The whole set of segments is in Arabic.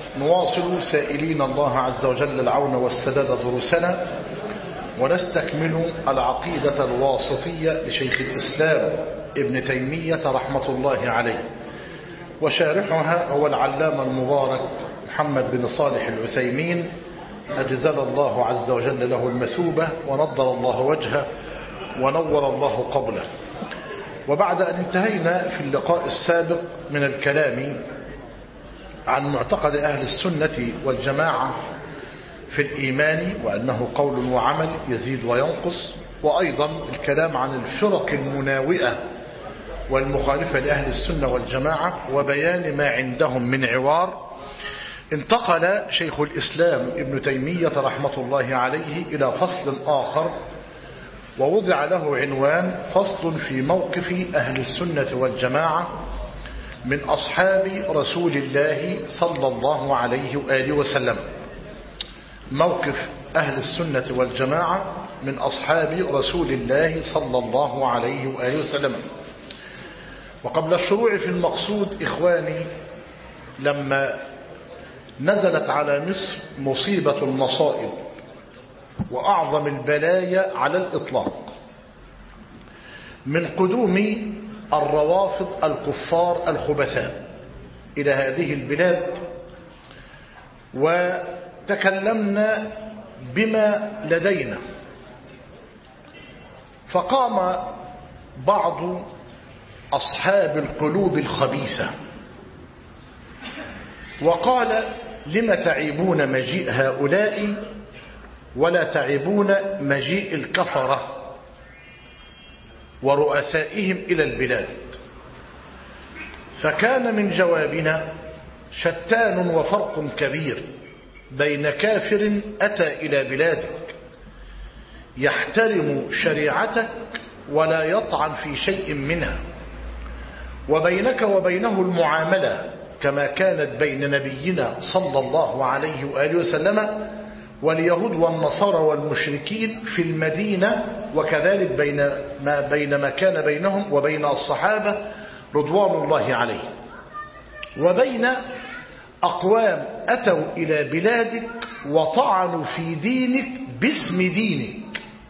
نواصل سائلين الله عز وجل العون والسداد دروسنا، ونستكمل العقيدة الواسطية لشيخ الإسلام ابن تيمية رحمة الله عليه، وشارحها هو العلامة المبارك محمد بن صالح العثيمين، أجزل الله عز وجل له المثوبة ونضر الله وجهه ونور الله قبله. وبعد أن انتهينا في اللقاء السابق من الكلام عن معتقد أهل السنة والجماعة في الإيمان وأنه قول وعمل يزيد وينقص، وأيضا الكلام عن الفرق المناوئة والمخالفة لأهل السنة والجماعة وبيان ما عندهم من عوار، انتقل شيخ الإسلام ابن تيمية رحمة الله عليه إلى فصل آخر، ووضع له عنوان فصل في موقف أهل السنة والجماعة من أصحاب رسول الله صلى الله عليه وآله وسلم. موقف أهل السنة والجماعة من أصحاب رسول الله صلى الله عليه وآله وسلم. وقبل الشروع في المقصود إخواني، لما نزلت على مصر مصيبة المصائب وأعظم البلايا على الإطلاق من قدوم الروافض الكفار الخبثاء إلى هذه البلاد، وتكلمنا بما لدينا، فقام بعض أصحاب القلوب الخبيثة وقال: لم تعيبون مجيء هؤلاء ولا تعيبون مجيء الكفرة ورؤسائهم إلى البلاد؟ فكان من جوابنا: شتان وفرق كبير بين كافر أتى إلى بلادك يحترم شريعتك ولا يطعن في شيء منها، وبينك وبينه المعاملة كما كانت بين نبينا صلى الله عليه وآله وسلم واليهود والنصارى والمشركين في المدينة، وكذلك بين ما كان بينهم وبين الصحابة رضوان الله عليهم، وبين أقوام أتوا إلى بلادك وطعنوا في دينك باسم دينك.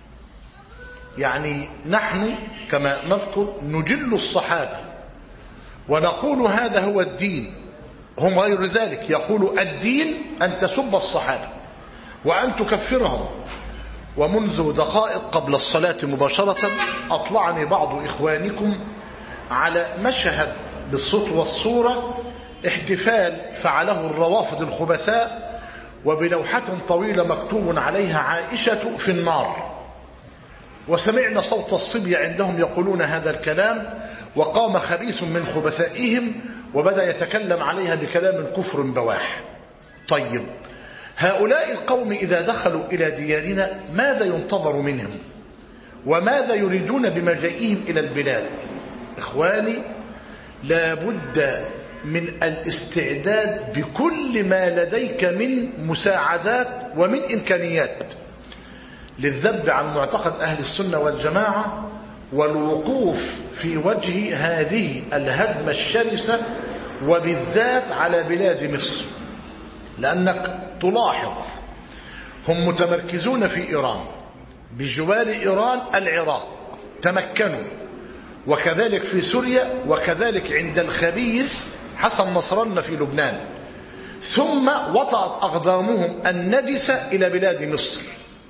يعني نحن كما نذكر نجل الصحابة ونقول هذا هو الدين، هم غير ذلك يقول الدين أن تسب الصحابة وأن تكفرهم. ومنذ دقائق قبل الصلاة مباشرة أطلعني بعض إخوانكم على مشهد بالصوت والصورة احتفال فعله الروافض الخبثاء، وبلوحة طويلة مكتوب عليها عائشة في النار، وسمعنا صوت الصبي عندهم يقولون هذا الكلام، وقام خبيث من خبثائهم وبدأ يتكلم عليها بكلام كفر بواح. طيب، هؤلاء القوم إذا دخلوا إلى ديارنا ماذا ينتظر منهم وماذا يريدون بمجيئهم إلى البلاد؟ إخواني، لا بد من الاستعداد بكل ما لديك من مساعدات ومن إمكانيات للذب عن معتقد أهل السنة والجماعة والوقوف في وجه هذه الهدمة الشرسة، وبالذات على بلاد مصر. لأنك تلاحظ هم متمركزون في إيران، بجوار إيران العراق تمكنوا، وكذلك في سوريا، وكذلك عند الخبيث حسن نصر الله في لبنان، ثم وطأت أقدامهم النجسة إلى بلاد مصر،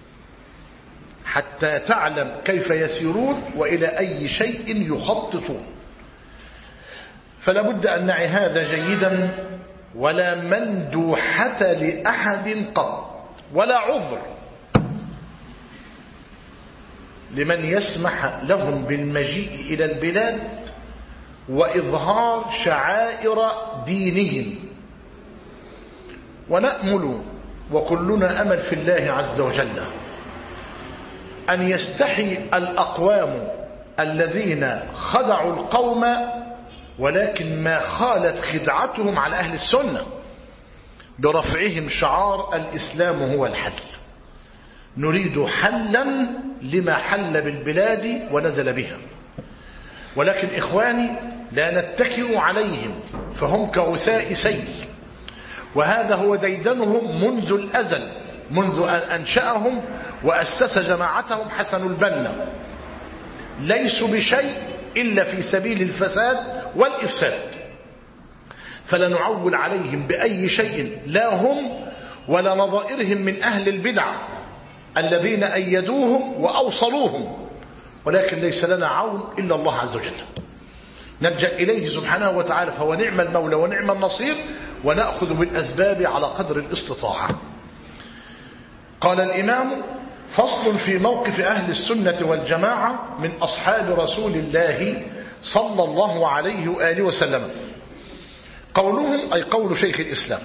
حتى تعلم كيف يسيرون وإلى أي شيء يخططون. فلا بد أن نعي هذا جيدا، ولا مندوحة لأحد قط ولا عذر لمن يسمح لهم بالمجيء إلى البلاد وإظهار شعائر دينهم. ونأمل وكلنا أمل في الله عز وجل أن يستحي الأقوام الذين خدعوا القوم، ولكن ما خالت خدعتهم على أهل السنة برفعهم شعار الإسلام هو الحل. نريد حلا لما حل بالبلاد ونزل بها، ولكن إخواني لا نتكئ عليهم، فهم كغثاء سيل، وهذا هو ديدنهم منذ الأزل، منذ أن أنشأهم وأسس جماعتهم حسن البنا. ليسوا بشيء إلا في سبيل الفساد والإفساد، فلا نعول عليهم بأي شيء، لا هم ولا نظائرهم من أهل البدع الذين أيدوهم وأوصلوهم، ولكن ليس لنا عون إلا الله عز وجل. نلجأ إليه سبحانه وتعالى، فهو نعم المولى ونعم النصير، ونأخذ بالأسباب على قدر الاستطاعة. قال الإمام: فصل في موقف أهل السنة والجماعة من أصحاب رسول الله صلى الله عليه وآله وسلم. قولهم أي قول شيخ الإسلام.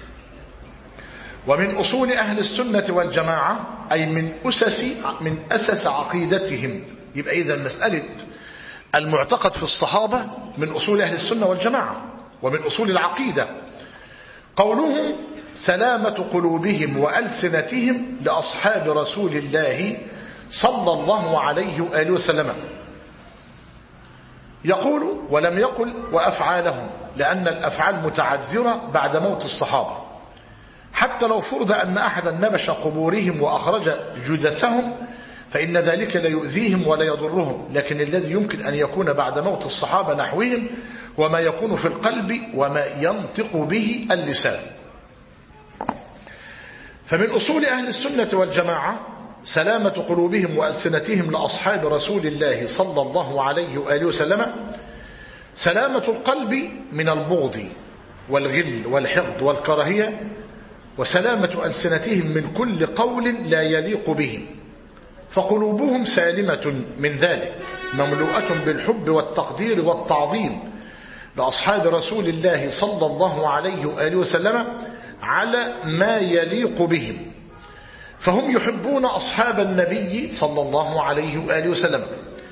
ومن أصول أهل السنة والجماعة أي من أسس عقيدتهم. يبقى إذا مسألة المعتقد في الصحابة من أصول أهل السنة والجماعة ومن أصول العقيدة. قولهم: سلامة قلوبهم وألسنتهم لأصحاب رسول الله صلى الله عليه وآله وسلم. يقول ولم يقل وأفعالهم، لأن الأفعال متعذرة بعد موت الصحابة، حتى لو فرض أن أحدا نبش قبورهم وأخرج جثثهم فإن ذلك لا يؤذيهم ولا يضرهم، لكن الذي يمكن أن يكون بعد موت الصحابة نحوهم وما يكون في القلب وما ينطق به اللسان. فمن أصول أهل السنة والجماعة سلامة قلوبهم وألسنتهم لأصحاب رسول الله صلى الله عليه وآله وسلم. سلامة القلب من البغض والغل والحقد والكراهية، وسلامة ألسنتهم من كل قول لا يليق بهم، فقلوبهم سالمة من ذلك، مملوءة بالحب والتقدير والتعظيم لأصحاب رسول الله صلى الله عليه وآله وسلم على ما يليق بهم، فهم يحبون أصحاب النبي صلى الله عليه وآله وسلم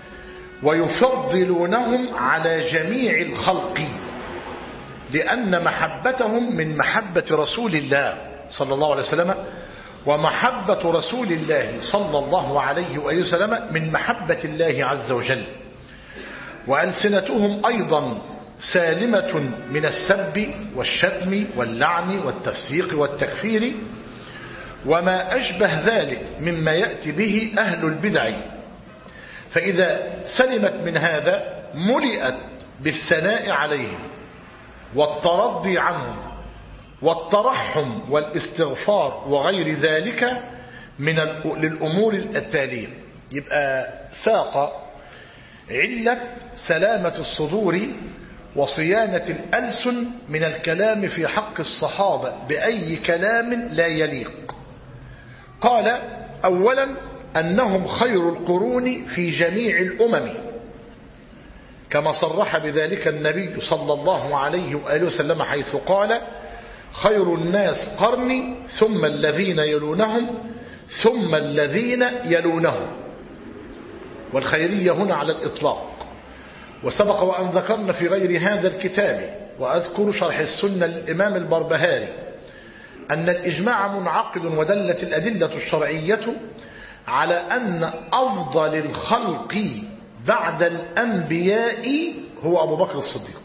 ويفضلونهم على جميع الخلق، لأن محبتهم من محبة رسول الله صلى الله عليه وسلم، ومحبة رسول الله صلى الله عليه وآله وسلم من محبة الله عز وجل. وألسنتهم أيضا سالمة من السب والشتم واللعن والتفسيق والتكفير وما أشبه ذلك مما يأتي به أهل البدع، فإذا سلمت من هذا ملئت بالثناء عليهم والترضي عنهم والترحم والاستغفار وغير ذلك للأمور التالية. يبقى ساق علة سلامة الصدور وصيانة الألسن من الكلام في حق الصحابة بأي كلام لا يليق. قال: أولا أنهم خير القرون في جميع الأمم، كما صرح بذلك النبي صلى الله عليه وآله وسلم حيث قال: خير الناس قرني ثم الذين يلونهم ثم الذين يلونهم. والخيرية هنا على الإطلاق. وسبق وأن ذكرنا في غير هذا الكتاب وأذكر شرح السنة للإمام البربهاري أن الإجماع منعقد، ودلت الأدلة الشرعية على أن أفضل الخلق بعد الأنبياء هو أبو بكر الصديق.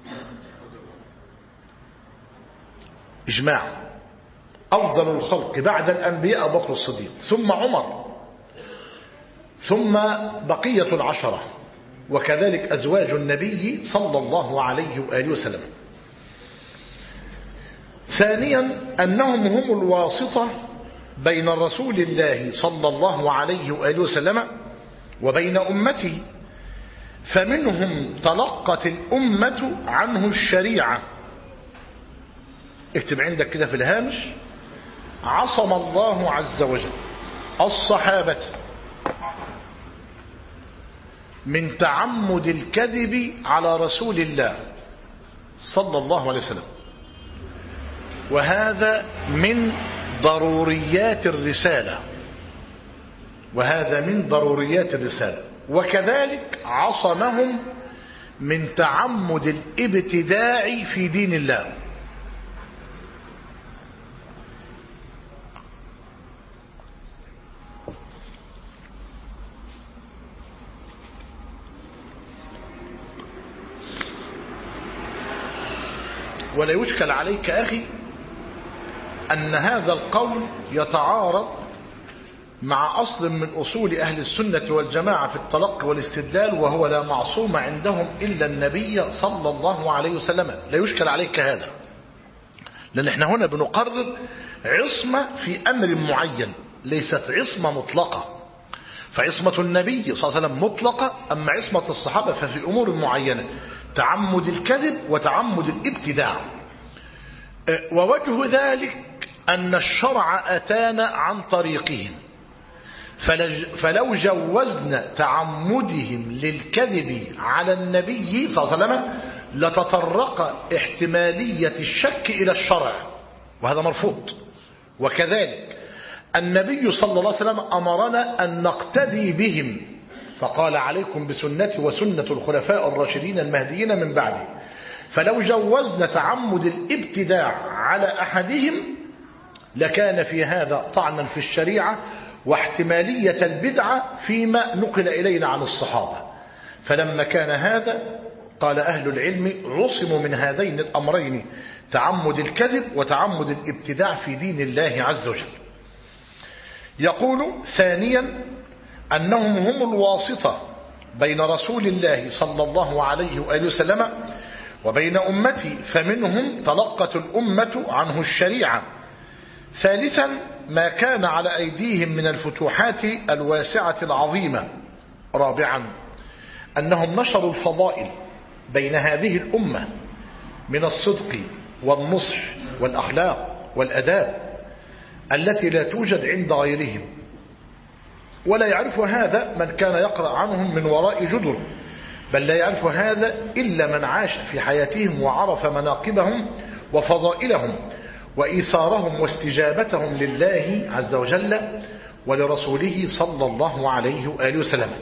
إجماع أفضل الخلق بعد الأنبياء أبو بكر الصديق، ثم عمر، ثم بقية العشرة، وكذلك أزواج النبي صلى الله عليه وآله وسلم. ثانيا أنهم هم الواسطة بين رسول الله صلى الله عليه وآله وسلم وبين أمته، فمنهم تلقت الأمة عنه الشريعة. اكتب عندك كده في الهامش: عصم الله عز وجل الصحابة من تعمد الكذب على رسول الله صلى الله عليه وسلم، وهذا من ضروريات الرسالة، وهذا من ضروريات الرسالة. وكذلك عصمهم من تعمد الابتداع في دين الله. ولا يشكل عليك أخي أن هذا القول يتعارض مع أصل من أصول أهل السنة والجماعة في التلقي والاستدلال، وهو لا معصوم عندهم إلا النبي صلى الله عليه وسلم. لا يشكل عليك هذا، لأن احنا هنا بنقرر عصمة في أمر معين، ليست عصمة مطلقة. فعصمة النبي صلى الله عليه وسلم مطلقة، أما عصمة الصحابة ففي أمور معينة، تعمد الكذب وتعمد الابتداع. ووجه ذلك أن الشرع أتانا عن طريقهم، فلو جوزنا تعمدهم للكذب على النبي صلى الله عليه وسلم لتطرق احتمالية الشك إلى الشرع، وهذا مرفوض. وكذلك النبي صلى الله عليه وسلم أمرنا أن نقتدي بهم، فقال عليكم بسنتي وسنة الخلفاء الراشدين المهديين من بعدي. فلو جوزنا تعمد الابتداع على أحدهم لكان في هذا طعنا في الشريعة واحتمالية البدعة فيما نقل إلينا عن الصحابة. فلما كان هذا قال أهل العلم عصموا من هذين الأمرين، تعمد الكذب وتعمد الابتداع في دين الله عز وجل. يقول ثانيا أنهم هم الواسطة بين رسول الله صلى الله عليه وآله وسلم وبين أمتي، فمنهم تلقت الأمة عنه الشريعة. ثالثا ما كان على أيديهم من الفتوحات الواسعة العظيمة. رابعا أنهم نشروا الفضائل بين هذه الأمة من الصدق والنصح والأخلاق والأداب التي لا توجد عند غيرهم، ولا يعرف هذا من كان يقرأ عنهم من وراء جدر، بل لا يعرف هذا إلا من عاش في حياتهم وعرف مناقبهم وفضائلهم وإيثارهم واستجابتهم لله عز وجل ولرسوله صلى الله عليه وآله وسلم.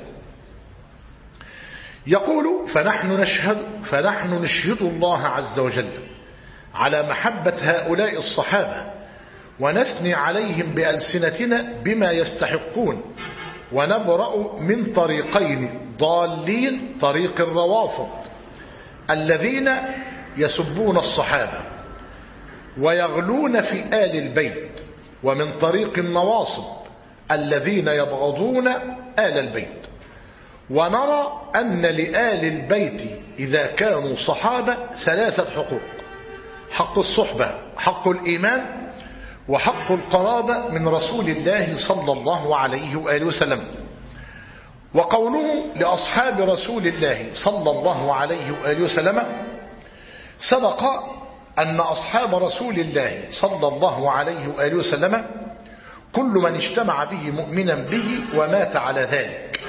يقول فنحن نشهد الله عز وجل على محبة هؤلاء الصحابة ونثني عليهم بألسنتنا بما يستحقون، ونبرأ من طريقين ضالين: طريق الروافض الذين يسبون الصحابة ويغلون في آل البيت، ومن طريق النواصب الذين يبغضون آل البيت. ونرى أن لآل البيت إذا كانوا صحابة ثلاثة حقوق: حق الصحبة، حق الإيمان، وحق القرابة من رسول الله صلى الله عليه وآله وسلم. وقوله لأصحاب رسول الله صلى الله عليه وآله وسلم: سبق أن أصحاب رسول الله صلى الله عليه وآله وسلم كل من اجتمع به مؤمنا به ومات على ذلك.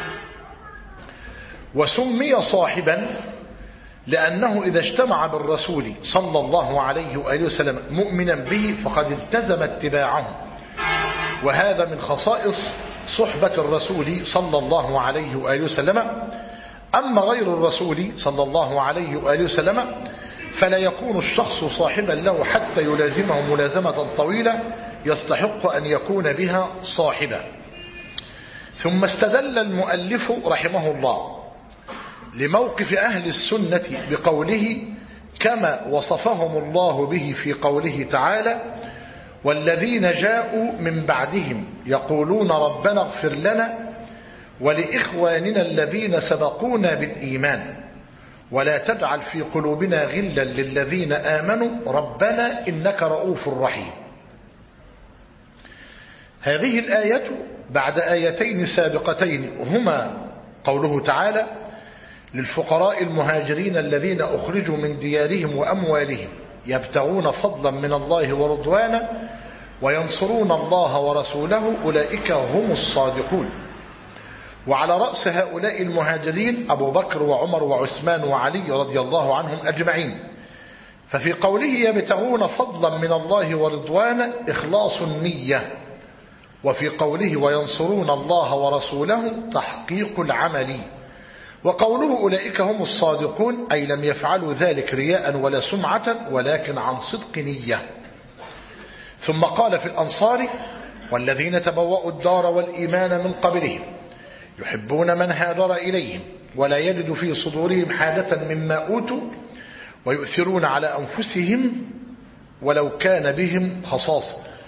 وسمي صاحبا لأنه إذا اجتمع بالرسول صلى الله عليه وآله وسلم مؤمنا به فقد التزم اتباعه، وهذا من خصائص صحبة الرسول صلى الله عليه وآله وسلم. أما غير الرسول صلى الله عليه وآله وسلم فلا يكون الشخص صاحبا له حتى يلازمه ملازمة طويلة يستحق أن يكون بها صاحبا. ثم استدل المؤلف رحمه الله لموقف أهل السنة بقوله كما وصفهم الله به في قوله تعالى: والذين جاءوا من بعدهم يقولون ربنا اغفر لنا ولإخواننا الذين سبقونا بالإيمان ولا تجعل في قلوبنا غلا للذين آمنوا ربنا إنك رؤوف رحيم. هذه الآية بعد آيتين سابقتين هما قوله تعالى: للفقراء المهاجرين الذين أخرجوا من ديارهم وأموالهم يبتغون فضلا من الله ورضوانا وينصرون الله ورسوله أولئك هم الصادقون. وعلى رأس هؤلاء المهاجرين أبو بكر وعمر وعثمان وعلي رضي الله عنهم أجمعين. ففي قوله يبتغون فضلا من الله ورضوانا إخلاص النية، وفي قوله وينصرون الله ورسوله تحقيق العمل. وقوله أولئك هم الصادقون أي لم يفعلوا ذلك رياء ولا سمعة ولكن عن صدق نية. ثم قال في الأنصار: والذين تبوأوا الدار والإيمان من قبلهم يحبون من هاجر إليهم ولا يجد في صدورهم حاجة مما أوتوا ويؤثرون على أنفسهم ولو كان بهم خصاصة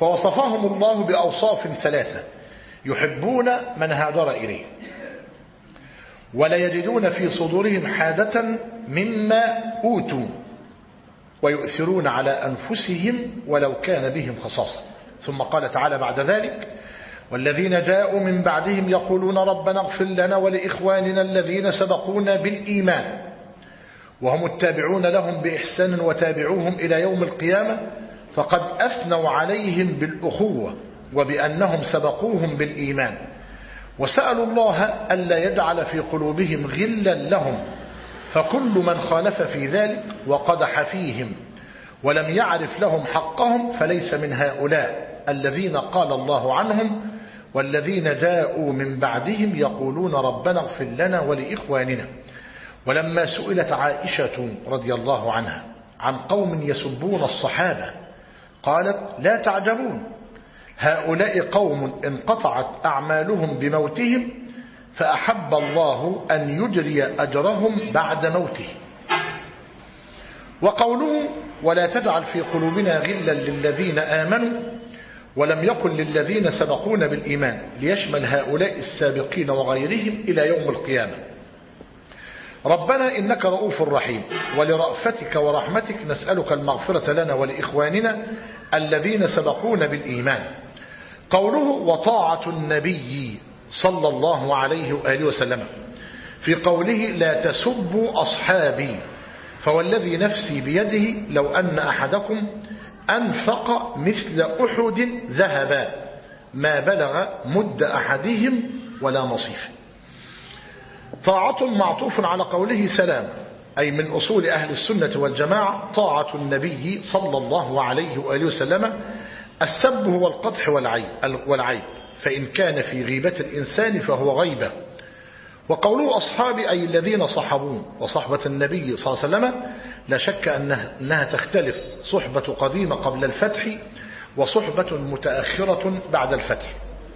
فوصفهم الله بأوصاف ثلاثة: يحبون من هاجر إليه، ولا يجدون في صدورهم حاجة مما أوتوا، ويؤثرون على أنفسهم ولو كان بهم خصاصة. ثم قال تعالى بعد ذلك: والذين جاءوا من بعدهم يقولون ربنا اغفر لنا ولإخواننا الذين سبقونا بالإيمان وهم التابعون لهم بإحسان وتابعوهم إلى يوم القيامة فقد أثنوا عليهم بالأخوة وبأنهم سبقوهم بالإيمان، وسألوا الله ألا يجعل في قلوبهم غلا لهم، فكل من خالف في ذلك وقدح فيهم ولم يعرف لهم حقهم فليس من هؤلاء الذين قال الله عنهم: والذين جاءوا من بعدهم يقولون ربنا اغفر لنا ولإخواننا. ولما سئلت عائشة رضي الله عنها عن قوم يسبون الصحابة قالت: لا تعجبون، هؤلاء قوم انقطعت أعمالهم بموتهم فأحب الله أن يجري أجرهم بعد موته. وقوله: ولا تجعل في قلوبنا غلا للذين آمنوا ولم يكن للذين سبقون بالإيمان، ليشمل هؤلاء السابقين وغيرهم إلى يوم القيامة. ربنا إنك رؤوف رحيم، ولرأفتك ورحمتك نسألك المغفرة لنا ولإخواننا الذين سبقون بالإيمان. قوله: وطاعة النبي صلى الله عليه وآله وسلم، في قوله: لا تسبوا أصحابي، فوالذي نفسي بيده لو أن أحدكم أنفق مثل أحد ذهبا ما بلغ مد أحدهم ولا نصيف. طاعة معطوف على قوله سلام، أي من أصول أهل السنة والجماعة طاعة النبي صلى الله عليه وآله وسلم. السب هو القدح والعيب، فإن كان في غيبة الإنسان فهو غيبة. وقوله أصحابي أي الذين صحبون، وصحبة النبي صلى الله عليه وسلم لا شك أنها تختلف، صحبة قديمة قبل الفتح وصحبة متأخرة بعد الفتح.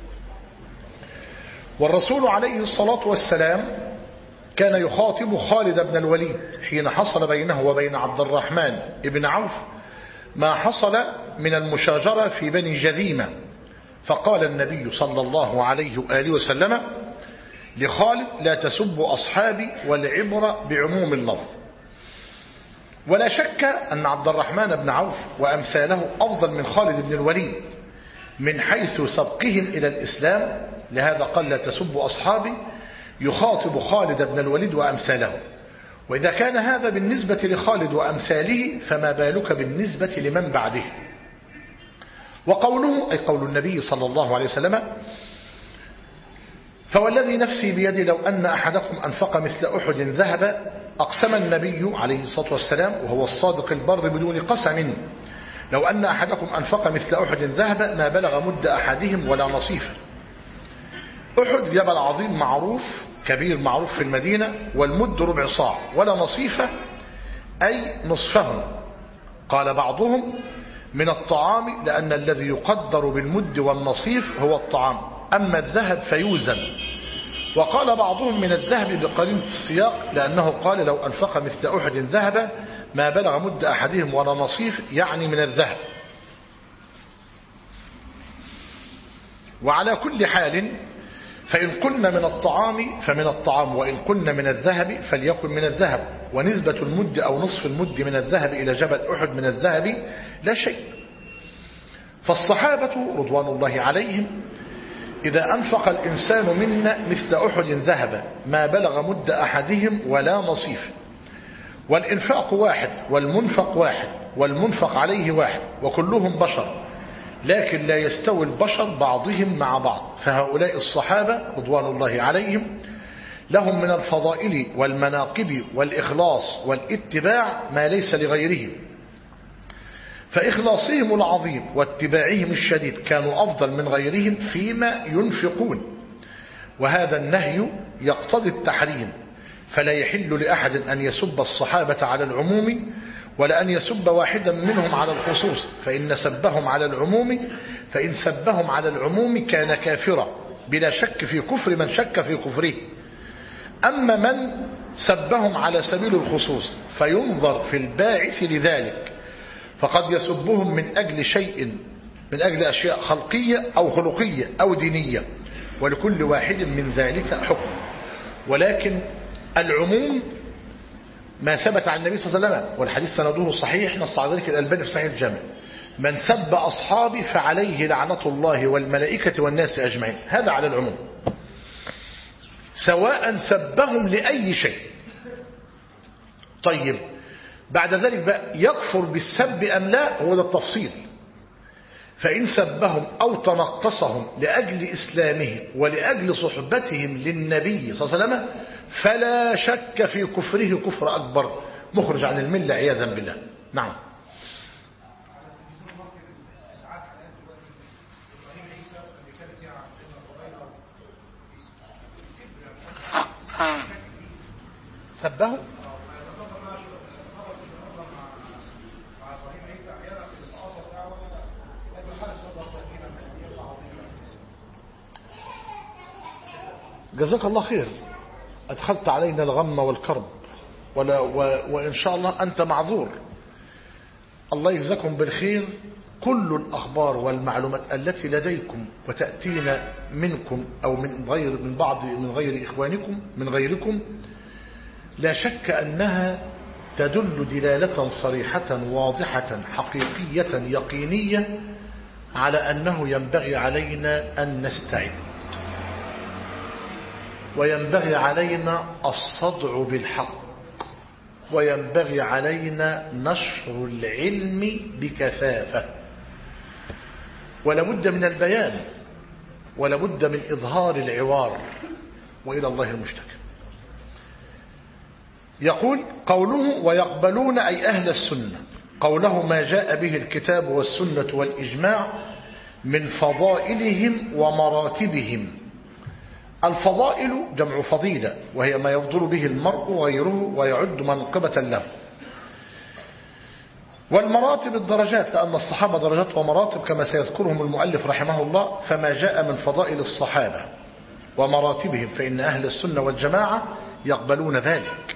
والرسول عليه الصلاة والسلام كان يخاطب خالد بن الوليد حين حصل بينه وبين عبد الرحمن بن عوف ما حصل من المشاجرة في بني جذيمة، فقال النبي صلى الله عليه وآله وسلم لخالد: لا تسبوا أصحابي، والعبرة بعموم اللفظ. ولا شك أن عبد الرحمن بن عوف وأمثاله أفضل من خالد بن الوليد من حيث سبقهم إلى الإسلام، لهذا قال: لا تسبوا أصحابي، يخاطب خالد بن الوليد وأمثاله. وإذا كان هذا بالنسبة لخالد وأمثاله فما بالك بالنسبة لمن بعده. وقوله أي قول النبي صلى الله عليه وسلم: فوالذي نفسي بيدي لو أن أحدكم أنفق مثل أحد ذهب، أقسم النبي عليه الصلاة والسلام وهو الصادق البر بدون قسم: لو أن أحدكم أنفق مثل أحد ذهب ما بلغ مد أحدهم ولا نصيفه. أحد جبل عظيم معروف كبير معروف في المدينة، والمد ربع صاع، ولا نصيفه أي نصفه. قال بعضهم: من الطعام، لأن الذي يقدر بالمد والنصيف هو الطعام، أما الذهب فيوزن. وقال بعضهم: من الذهب بقرينة السياق، لأنه قال: لو أنفق مثل أحد ذهب ما بلغ مد أحدهم ولا نصيف، يعني من الذهب. وعلى كل حال فإن قلنا من الطعام فمن الطعام، وإن قلنا من الذهب فليكن من الذهب، ونسبة المد أو نصف المد من الذهب إلى جبل أحد من الذهب لا شيء. فالصحابة رضوان الله عليهم إذا أنفق الإنسان منا مثل أحد ذهب ما بلغ مد أحدهم ولا نصيف، والإنفاق واحد والمنفق واحد والمنفق عليه واحد، وكلهم بشر، لكن لا يستوي البشر بعضهم مع بعض. فهؤلاء الصحابة رضوان الله عليهم لهم من الفضائل والمناقب والإخلاص والاتباع ما ليس لغيرهم، فإخلاصهم العظيم واتباعهم الشديد كانوا أفضل من غيرهم فيما ينفقون. وهذا النهي يقتضي التحريم، فلا يحل لأحد أن يسب الصحابة على العموم ولا أن يسب واحدا منهم على الخصوص، فإن سبهم على العموم كان كافرا بلا شك في كفر من شك في كفره. أما من سبهم على سبيل الخصوص فينظر في الباعث لذلك، فقد يسبهم من أجل شيء من أجل أشياء خلقية أو خلقية أو دينية، ولكل واحد من ذلك حكم. ولكن العموم ما ثبت عن النبي صلى الله عليه وسلم، والحديث سنده صحيح، نص على ذلك الألباني في صحيح الجامع: من سب أصحابي فعليه لعنة الله والملائكة والناس أجمعين. هذا على العموم، سواء سبهم لأي شيء. طيب بعد ذلك بقى يكفر بالسب أم لا، هو ده التفصيل. فإن سبهم أو تنقصهم لأجل إسلامهم ولأجل صحبتهم للنبي صلى الله عليه وسلم فلا شك في كفره كفر أكبر مخرج عن الملة عياذا بالله. نعم. سبه جزاك الله خير، أدخلت علينا الغم والكرب، وإن شاء الله أنت معذور. الله يجزاكم بالخير. كل الأخبار والمعلومات التي لديكم وتأتينا منكم أو من غير إخوانكم من غيركم لا شك أنها تدل دلالة صريحة واضحة حقيقية يقينية على أنه ينبغي علينا أن نستعد، وينبغي علينا الصدع بالحق، وينبغي علينا نشر العلم بكثافة، ولابد من البيان، ولابد من إظهار العوار، وإلى الله المشتكى. يقول قوله ويقبلون أي أهل السنة قوله ما جاء به الكتاب والسنة والإجماع من فضائلهم ومراتبهم. الفضائل جمع فضيلة، وهي ما يفضل به المرء غيره ويعد منقبة له. والمراتب الدرجات، لأن الصحابة درجات ومراتب كما سيذكرهم المؤلف رحمه الله. فما جاء من فضائل الصحابة ومراتبهم فإن أهل السنة والجماعة يقبلون ذلك.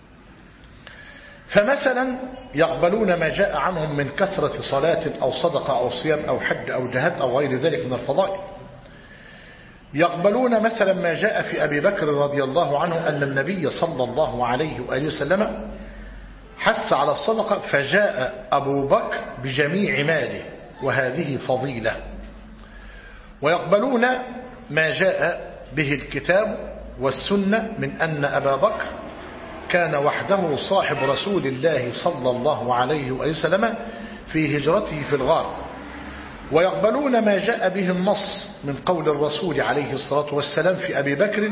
فمثلا يقبلون ما جاء عنهم من كثرة صلاة أو صدقة أو صيام أو حج أو جهاد أو غير ذلك من الفضائل. يقبلون مثلا ما جاء في أبي بكر رضي الله عنه أن النبي صلى الله عليه وآله وسلم حث على الصدقة فجاء أبو بكر بجميع ماله، وهذه فضيلة. ويقبلون ما جاء به الكتاب والسنة من أن أبا بكر كان وحده صاحب رسول الله صلى الله عليه وآله وسلم في هجرته في الغار. ويقبلون ما جاء به النص من قول الرسول عليه الصلاة والسلام في أبي بكر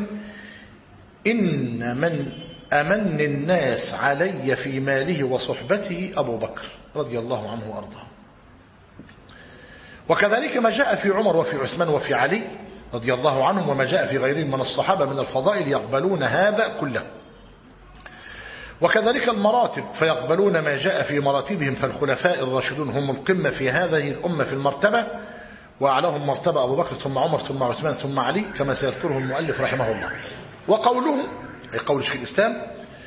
إن من أمن الناس علي في ماله وصحبته أبو بكر رضي الله عنه وأرضاه. وكذلك ما جاء في عمر وفي عثمان وفي علي رضي الله عنهم وما جاء في غيرهم من الصحابة من الفضائل يقبلون هذا كله. وكذلك المراتب فيقبلون ما جاء في مراتبهم، فالخلفاء الراشدون هم القمة في هذه الأمة في المرتبة، وأعلاهم مرتبة أبو بكر ثم عمر ثم عثمان ثم علي كما سيذكره المؤلف رحمه الله. وقوله أي قول شيخ الإسلام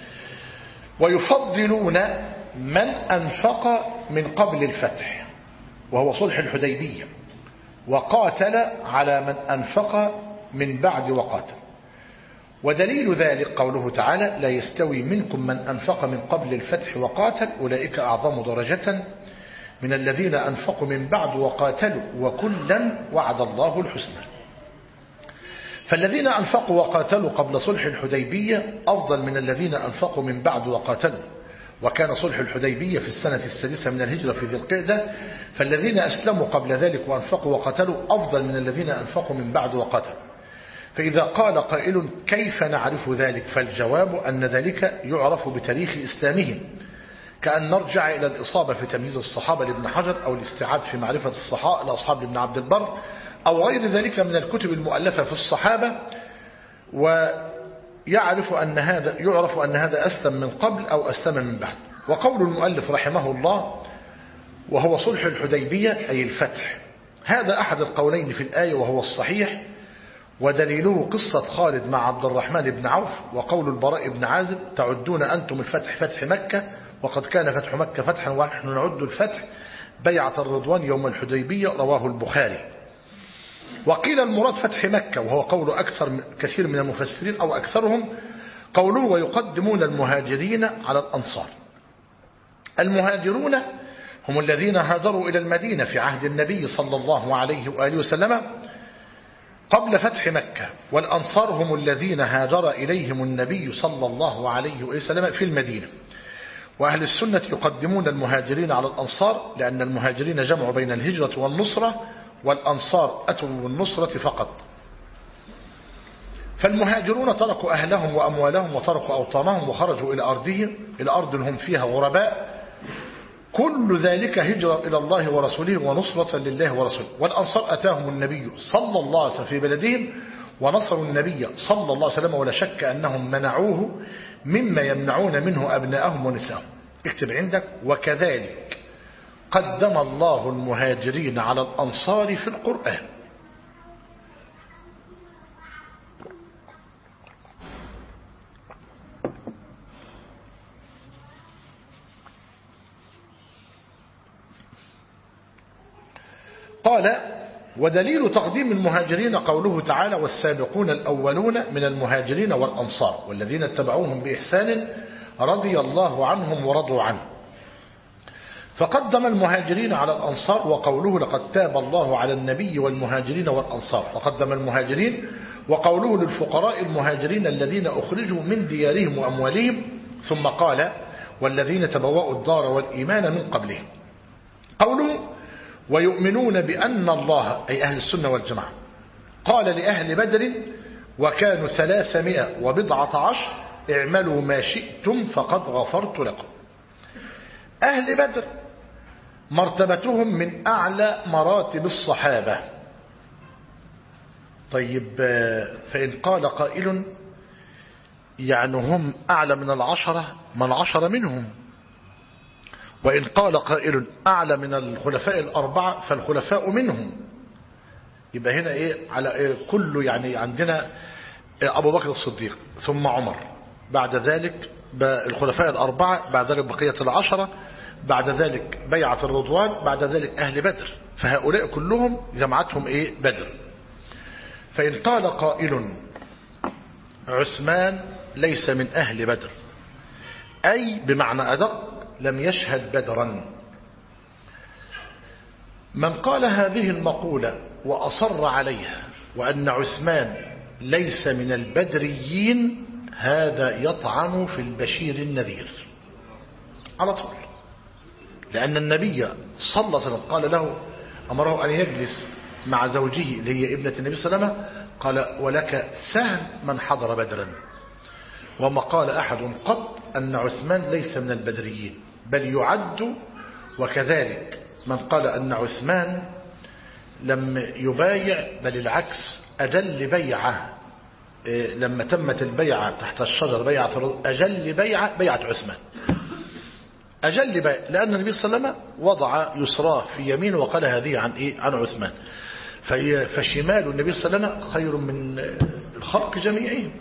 ويفضلون من أنفق من قبل الفتح وهو صلح الحديبية وقاتل على من أنفق من بعد وقاتل. ودليل ذلك قوله تعالى لا يستوي منكم من أنفق من قبل الفتح وقاتل أولئك أعظم درجة من الذين أنفقوا من بعد وقاتلوا وكلا وعد الله الحسنى. فالذين أنفقوا وقاتلوا قبل صلح الحديبية أفضل من الذين أنفقوا من بعد وقاتلوا، وكان صلح الحديبية في السنة السادسة من الهجرة في ذي القعدة، فالذين أسلموا قبل ذلك وأنفقوا وقاتلوا أفضل من الذين أنفقوا من بعد وقاتلوا. فإذا قال قائل كيف نعرف ذلك؟ فالجواب أن ذلك يعرف بتاريخ إسلامهم، كأن نرجع إلى الإصابة في تمييز الصحابة لابن حجر أو الاستيعاب في معرفة الأصحاب لابن عبد البر أو غير ذلك من الكتب المؤلفة في الصحابة، ويعرف أن هذا أسلم من قبل أو أسلم من بعد. وقول المؤلف رحمه الله وهو صلح الحديبية أي الفتح، هذا أحد القولين في الآية وهو الصحيح، ودليله قصة خالد مع عبد الرحمن بن عوف وقول البراء بن عازب تعدون أنتم الفتح فتح مكة وقد كان فتح مكة فتحا ونحن نعد الفتح بيعة الرضوان يوم الحديبية، رواه البخاري. وقيل المراد فتح مكة، وهو قول كثير من المفسرين أو أكثرهم، قوله ويقدمون المهاجرين على الأنصار. المهاجرون هم الذين هاجروا إلى المدينة في عهد النبي صلى الله عليه وآله وسلم قبل فتح مكة، والأنصار هم الذين هاجر إليهم النبي صلى الله عليه وآله وسلم في المدينة. وأهل السنة يقدمون المهاجرين على الأنصار، لأن المهاجرين جمعوا بين الهجرة والنصرة، والأنصار أتوا بالنصرة فقط. فالمهاجرون تركوا أهلهم وأموالهم وتركوا أوطانهم وخرجوا إلى أرض هم فيها غرباء، كل ذلك هجرة إلى الله ورسوله ونصرة لله ورسوله. والأنصار أتاهم النبي صلى الله عليه وسلم في بلدهم ونصروا النبي صلى الله عليه وسلم، ولا شك أنهم منعوه مما يمنعون منه أبناءهم ونساءهم. اكتب عندك: وكذلك قدم الله المهاجرين على الأنصار في القرآن. قال: ودليل تقديم المهاجرين قوله تعالى: والسابقون الأولون من المهاجرين والأنصار والذين اتبعوهم بإحسان رضي الله عنهم ورضوا عنه. فقدم المهاجرين على الأنصار، وقوله لقد تاب الله على النبي والمهاجرين والأنصار، فقدم المهاجرين، وقوله للفقراء المهاجرين الذين أخرجوا من ديارهم وأموالهم، ثم قال: والذين تبوأوا الدار والإيمان من قبلهم. قوله ويؤمنون بأن الله، أي أهل السنة والجماعة، قال لأهل بدر وكانوا 310 اعملوا ما شئتم فقد غفرت لكم. أهل بدر مرتبتهم من أعلى مراتب الصحابة. طيب، فإن قال قائل يعني هم أعلى من العشرة، من 10 منهم. وإن قال قائل أعلى من الخلفاء الأربعة، فالخلفاء منهم. يبقى هنا إيه؟ على إيه؟ كله يعني عندنا أبو بكر الصديق، ثم عمر، بعد ذلك الخلفاء الأربعة، بعد ذلك بقية 10، بعد ذلك بيعة الرضوان، بعد ذلك أهل بدر. فهؤلاء كلهم جمعتهم إيه؟ بدر. فإن قال قائل عثمان ليس من أهل بدر، أي بمعنى أدق لم يشهد بدرا. من قال هذه المقولة وأصر عليها وأن عثمان ليس من البدريين، هذا يطعن في البشير النذير على طول، لأن النبي صلى الله عليه وسلم قال له، أمره أن يجلس مع زوجه اللي هي ابنة النبي صلى الله عليه وسلم، قال: ولك سهم من حضر بدرا. وما قال أحد قط أن عثمان ليس من البدريين، بل يعد. وكذلك من قال أن عثمان لم يبايع، بل العكس، أجل بيعة لما تمت البيعة تحت الشجر، بيعة أجل بيعة عثمان، أجل بيعة، لأن النبي صلى الله عليه وسلم وضع يسراه في يمينه وقال هذه عن إيه؟ عن عثمان. فشمال النبي صلى الله عليه وسلم خير من الخلق جميعهم.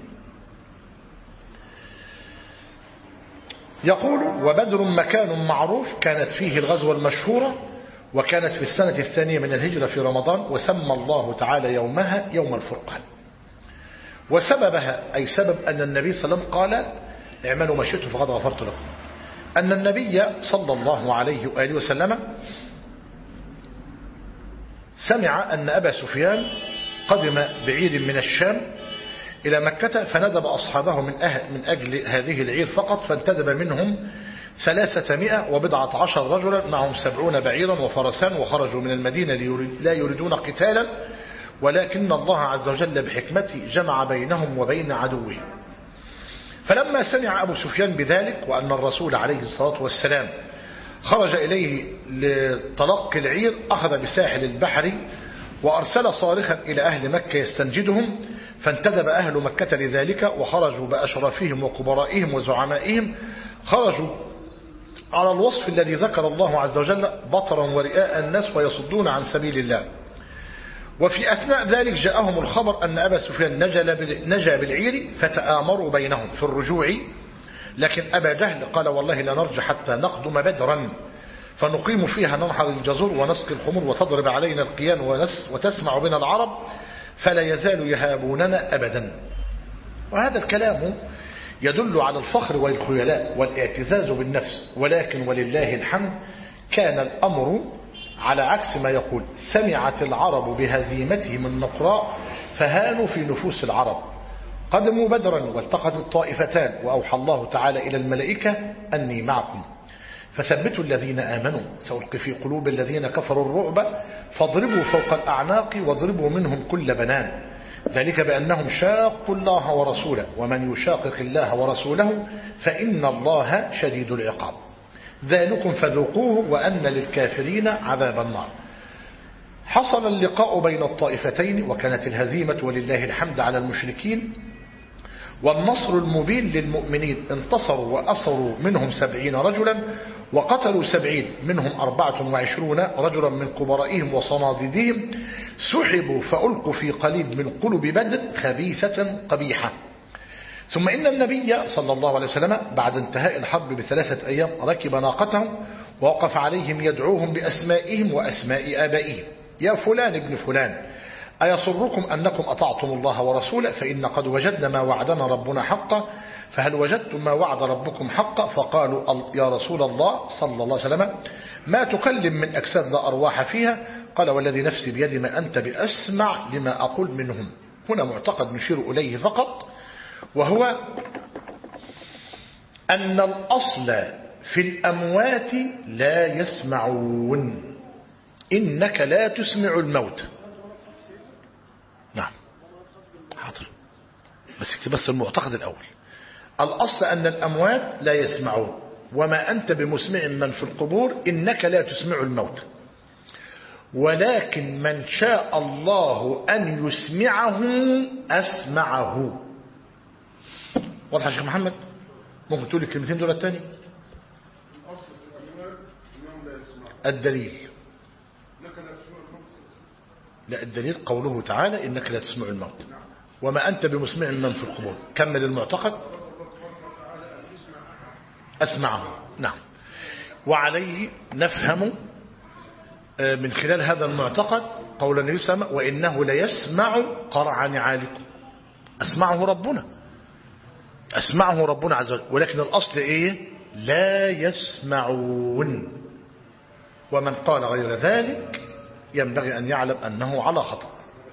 يقول: وبدر مكان معروف كانت فيه الغزوة المشهورة، وكانت في السنة الثانية من الهجرة في رمضان، وسمى الله تعالى يومها يوم الفرقان. وسببها، أي سبب أن النبي صلى الله عليه وسلم قال: اعملوا ما شئتم فقد غفرت لكم، أن النبي صلى الله عليه وآله وسلم سمع أن أبا سفيان قدم بعير من الشام إلى مكة، فندب أصحابه من أجل هذه العير فقط، فانتدب منهم 310 رجلا، معهم 70 بعيرا وفرسان، وخرجوا من المدينة لا يريدون قتالا، ولكن الله عز وجل بحكمته جمع بينهم وبين عدوهم. فلما سمع أبو سفيان بذلك، وأن الرسول عليه الصلاة والسلام خرج إليه لتلقي العير، أخذ بساحل البحر وأرسل صارخا إلى أهل مكة يستنجدهم، فانتدب أهل مكة لذلك، وخرجوا بأشرافهم وكبرائهم وزعمائهم، خرجوا على الوصف الذي ذكر الله عز وجل: بطرا ورئاء الناس ويصدون عن سبيل الله. وفي أثناء ذلك جاءهم الخبر أن أبا سفيان نجا بالعير، فتآمروا بينهم في الرجوع، لكن أبا جهل قال: والله لا نرجع حتى نقدم بدرا. فنقيم فيها ننحر الجزور ونسقي الخمور وتضرب علينا القيان وتسمع بنا العرب فلا يزال يهابوننا أبدا. وهذا الكلام يدل على الفخر والخيلاء والاعتزاز بالنفس، ولكن ولله الحمد كان الأمر على عكس ما يقول. سمعت العرب بهزيمتهم النقراء فهانوا في نفوس العرب، قدموا بدرا والتقت الطائفتان، وأوحى الله تعالى إلى الملائكة أني معكم فثبتوا الذين آمنوا سألقي في قلوب الذين كفروا الرعب فاضربوا فوق الأعناق واضربوا منهم كل بنان، ذلك بأنهم شاقوا الله ورسوله ومن يشاقق الله ورسوله فإن الله شديد العقاب، ذلكم فذوقوه وأن للكافرين عذاب النار. حصل اللقاء بين الطائفتين وكانت الهزيمة ولله الحمد على المشركين والنصر المبين للمؤمنين. انتصروا وأسروا منهم 70 رجلا وقتلوا 70 منهم 24 رجلا من كبرائهم وصناديدهم، سحبوا فألقوا في قليب من قلوب بدر خبيثة قبيحة. ثم إن النبي صلى الله عليه وسلم بعد انتهاء الحرب ب3 أيام ركب ناقته ووقف عليهم يدعوهم بأسمائهم وأسماء آبائهم: يا فلان ابن فلان أيسركم أنكم أطعتم الله ورسوله فإن قد وجدنا ما وعدنا ربنا حقا، فهل وجدتم ما وعد ربكم حقا؟ فقالوا يا رسول الله صلى الله عليه وسلم ما تكلم من أجساد لا أرواح فيها؟ قال والذي نفسي بيد ما أنت بأسمع لما أقول منهم. هنا معتقد نشير إليه فقط، وهو أن الأصل في الأموات لا يسمعون، إنك لا تسمع الموت. نعم حاضر، بس اكتب بس المعتقد الأول. الأصل أن الأموات لا يسمعون، وما أنت بمسمع من في القبور إنك لا تسمع الموت، ولكن من شاء الله أن يسمعه أسمعه. واضح يا شيخ محمد؟ ممكن تقول الكلمتين دول الثاني؟ الدليل لا، الدليل قوله تعالى إنك لا تسمع الموت وما أنت بمسمع من في القبور. كمل المعتقد. أسمعه. نعم. وعليه نفهم من خلال هذا المعتقد قول النبي صلى الله عليه وسلم وإنه ليسمع قرع نعالكم. أسمعه ربنا، أسمعه ربنا عز وجل، ولكن الأصل إيه؟ لا يسمعون. ومن قال غير ذلك ينبغي أن يعلم أنه على خطأ.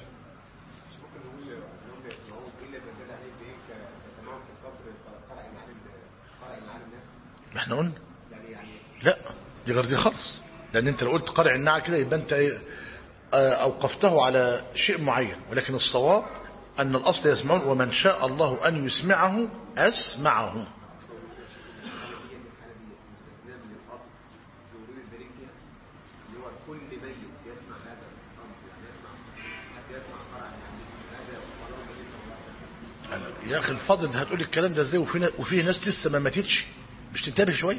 احنا قلنا لا، دي غير دي خالص، لأن انت لو قلت قرع النعل كده يبقى انت أوقفته على شيء معين، ولكن الصواب أن الأصل يسمعون ومن شاء الله أن يسمعه أسمعه. يا أخي الفاضل هتقول الكلام ده ازاي وفيه ناس لسه ما ماتتش؟ مش تنتبه شوية؟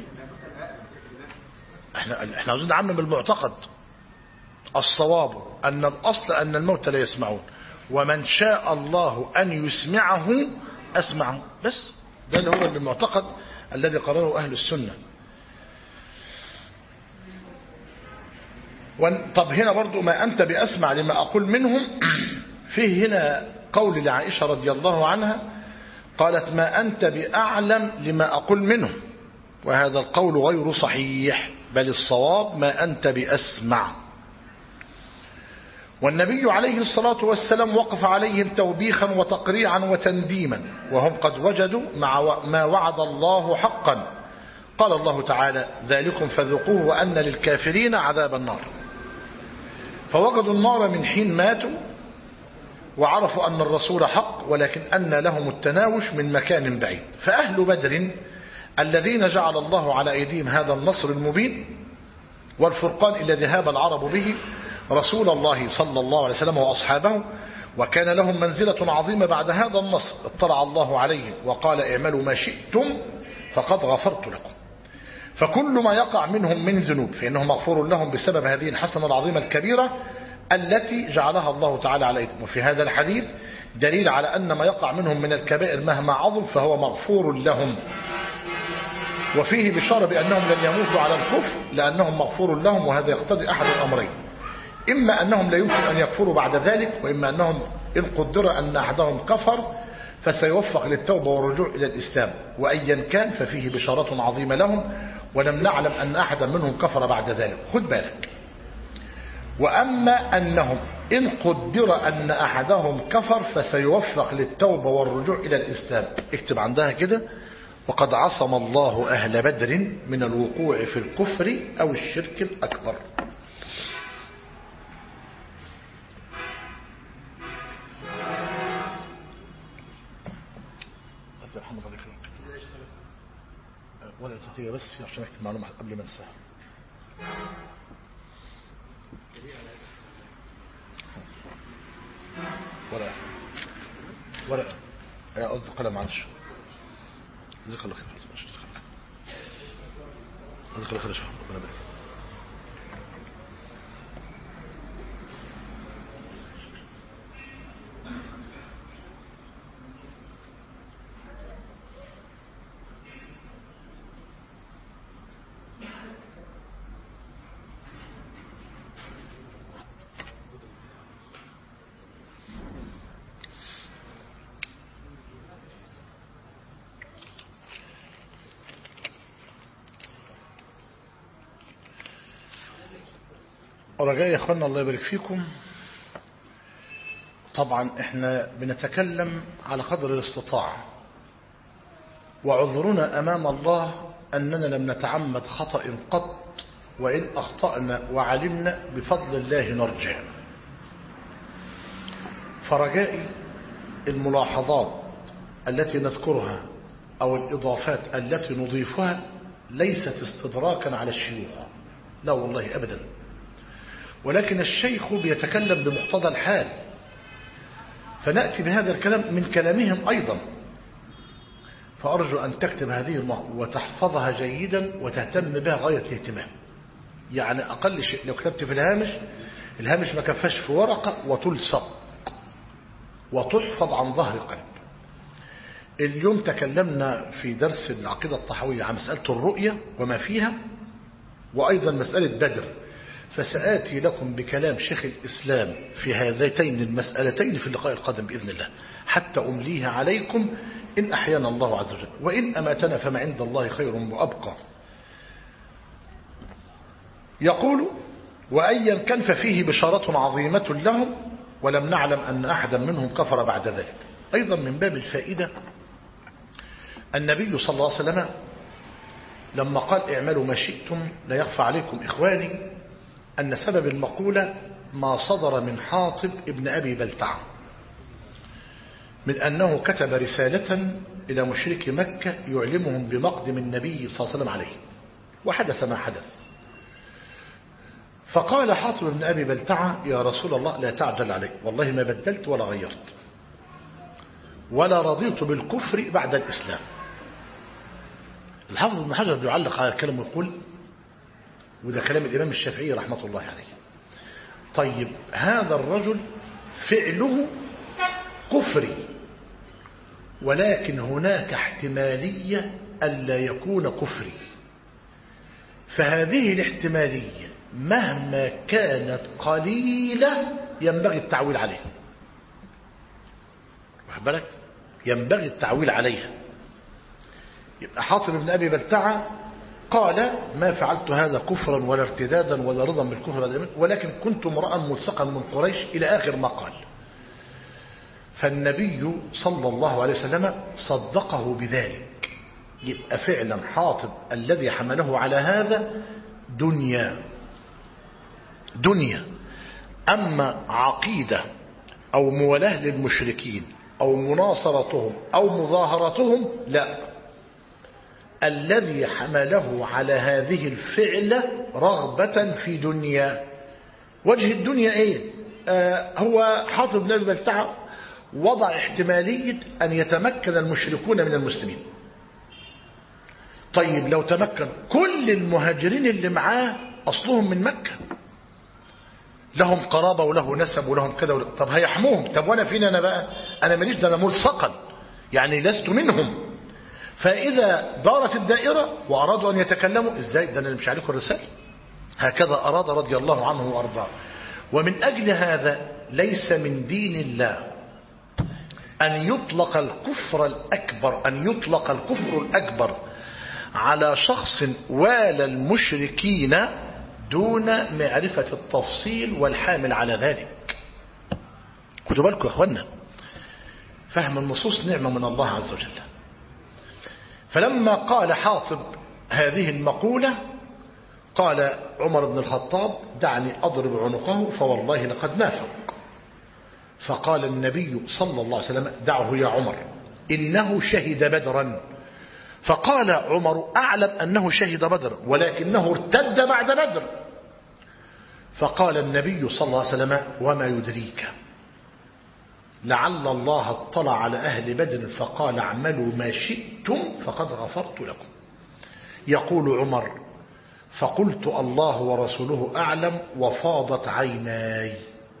احنا عاوزين نعمم المعتقد. الصواب أن الأصل أن الموت لا يسمعون ومن شاء الله أن يسمعه أسمعه، بس ده اللي هو المعتقد الذي قرره أهل السنة. طب هنا برضو ما أنت بأسمع لما أقول منهم، فيه هنا قول لعائشة رضي الله عنها قالت ما أنت بأعلم لما أقول منهم، وهذا القول غير صحيح، بل الصواب ما أنت بأسمع. والنبي عليه الصلاة والسلام وقف عليهم توبيخا وتقريعا وتنديما وهم قد وجدوا مع ما وعد الله حقا. قال الله تعالى ذلكم فذوقوه وأن للكافرين عذاب النار. فوجدوا النار من حين ماتوا وعرفوا أن الرسول حق، ولكن أن لهم التناوش من مكان بعيد. فأهل بدر الذين جعل الله على أيديهم هذا النصر المبين والفرقان الذي هاب العرب به رسول الله صلى الله عليه وسلم وأصحابه، وكان لهم منزلة عظيمة بعد هذا النصر، اطلع الله عليهم وقال اعملوا ما شئتم فقد غفرت لكم. فكل ما يقع منهم من ذنوب فإنه مغفور لهم بسبب هذه الحسنة العظيمة الكبيرة التي جعلها الله تعالى على أيديهم. وفي هذا الحديث دليل على أن ما يقع منهم من الكبائر مهما عظم فهو مغفور لهم. وفيه بشارة بأنهم لن يموتوا على الكفر لأنهم مغفور لهم، وهذا يقتضي أحد الأمرين: إما أنهم لا يمكن أن يكفروا بعد ذلك، وإما أنهم إن قدر أن أحدهم كفر فسيوفق للتوبة والرجوع إلى الإسلام، وأيا كان ففيه بشارة عظيمة لهم، ولم نعلم أن أحدا منهم كفر بعد ذلك. خد بالك. وأما أنهم إن قدر أن أحدهم كفر فسيوفق للتوبة والرجوع إلى الإسلام، اكتب عندها كده: وقد عصم الله أهل بدر من الوقوع في الكفر أو الشرك الأكبر. ولا تتيجي بس عشان اكتب معلومة قبل ما انساها. ولا يا قصدي قلم، معلش. جزاك الله خير. جزاك الله خير يا شيخ. ربنا يبارك. رجاء يا اخوانا الله يبارك فيكم. طبعا احنا بنتكلم على قدر الاستطاعة، وعذرنا امام الله اننا لم نتعمد خطأ قط، وان اخطأنا وعلمنا بفضل الله نرجع. فرجائي الملاحظات التي نذكرها او الاضافات التي نضيفها ليست استدراكا على الشيوخ، لا والله ابدا، ولكن الشيخ بيتكلم بمقتضى الحال، فنأتي بهذا الكلام من كلامهم أيضا. فأرجو أن تكتب هذه وتحفظها جيدا وتهتم بها غاية الاهتمام. يعني أقل شيء لو كتبت في الهامش ما كفاش في ورقة وتلصق وتحفظ عن ظهر قلب. اليوم تكلمنا في درس العقيدة الطحاوية عن مسألة الرؤية وما فيها، وأيضا مسألة بدر، فسآتي لكم بكلام شيخ الإسلام في هذين المسألتين في اللقاء القادم بإذن الله، حتى أمليها عليكم إن أحيانا الله عز وجل، وإن أماتنا فما عند الله خير وأبقى. يقول: وأيا كان ففيه بشارة عظيمة لهم، ولم نعلم أن أحدا منهم كفر بعد ذلك. أيضا من باب الفائدة، النبي صلى الله عليه وسلم لما قال: اعملوا ما شئتم لا يخفى عليكم إخواني، أن سبب المقولة ما صدر من حاطب ابن أبي بلتعة من أنه كتب رسالة إلى مشرك مكة يعلمهم بمقدم النبي صلى الله عليه وسلم عليه، وحدث ما حدث. فقال حاطب ابن أبي بلتعة: يا رسول الله لا تعجل علي، والله ما بدلت ولا غيرت ولا رضيت بالكفر بعد الإسلام. الحافظ ابن حجر بيعلق على الكلام ويقول، وده كلام الإمام الشافعي رحمة الله عليه: طيب هذا الرجل فعله كفري، ولكن هناك احتمالية ألا يكون كفري، فهذه الاحتمالية مهما كانت قليلة ينبغي التعويل عليها. واخد بالك؟ ينبغي التعويل عليها. يبقى حاطب بن أبي بلتعة قال: ما فعلت هذا كفرا ولا ارتدادا ولا رضا بالكفر، ولكن كنت امرأ ملصقا من قريش، إلى آخر ما قال. فالنبي صلى الله عليه وسلم صدقه بذلك. يبقى فعلا حاطب الذي حمله على هذا دنيا. أما عقيدة أو موالاه للمشركين أو مناصرتهم أو مظاهرتهم لا. الذي حمله على هذه الفعلة رغبة في دنيا. وجه الدنيا ايه؟ هو حاطب بن أبي بلتعة وضع احتمالية أن يتمكن المشركون من المسلمين. طيب لو تمكن كل المهاجرين اللي معاه أصلهم من مكة، لهم قرابة وله نسب ولهم كذا طب هيحموهم. طب وانا فين انا بقى؟ انا ماليش، ده انا ملصقا يعني لست منهم. فإذا دارت الدائرة وأرادوا أن يتكلموا إزاي ده أنا مش عليكم الرسالة. هكذا أراد رضي الله عنه وأرضاه. ومن أجل هذا ليس من دين الله أن يطلق الكفر الأكبر على شخص والى المشركين دون معرفة التفصيل والحامل على ذلك. خدوا بالكم يا أخوانا، فهم النصوص نعمة من الله عز وجل. فلما قال حاطب هذه المقولة قال عمر بن الخطاب دعني أضرب عنقه فوالله لقد نافق. فقال النبي صلى الله عليه وسلم دعه يا عمر إنه شهد بدرا. فقال عمر أعلم أنه شهد بدر ولكنه ارتد بعد بدر. فقال النبي صلى الله عليه وسلم وما يدريك لعل الله اطلع على أهل بدر فقال اعملوا ما شئتم فقد غفرت لكم. يقول عمر فقلت الله ورسوله أعلم وفاضت عيناي.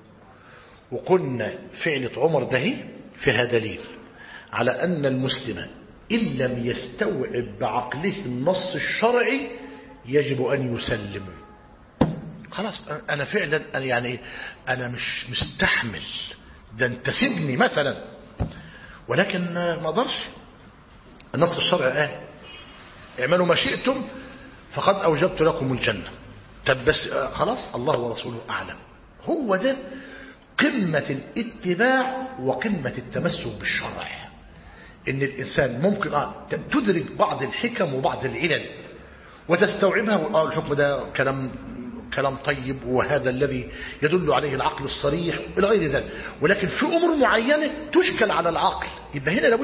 وقلنا فعلة عمر ده فيها دليل على أن المسلم إن لم يستوعب بعقله النص الشرعي يجب أن يسلم. خلاص أنا فعلا أنا مش مستحمل ده انت سجني مثلا، ولكن ما اقدرش. النص الشرعي قال اعملوا ما شئتم فقد أوجبت لكم الجنة. طب بس خلاص الله ورسوله أعلم. هو ده قمة الاتباع وقمة التمسك بالشرع، ان الانسان ممكن تدرك بعض الحكم وبعض العلل وتستوعبها الحكم ده كلام طيب وهذا الذي يدل عليه العقل الصريح الى غير ذلك، ولكن في امور معينة تشكل على العقل يبقى هنا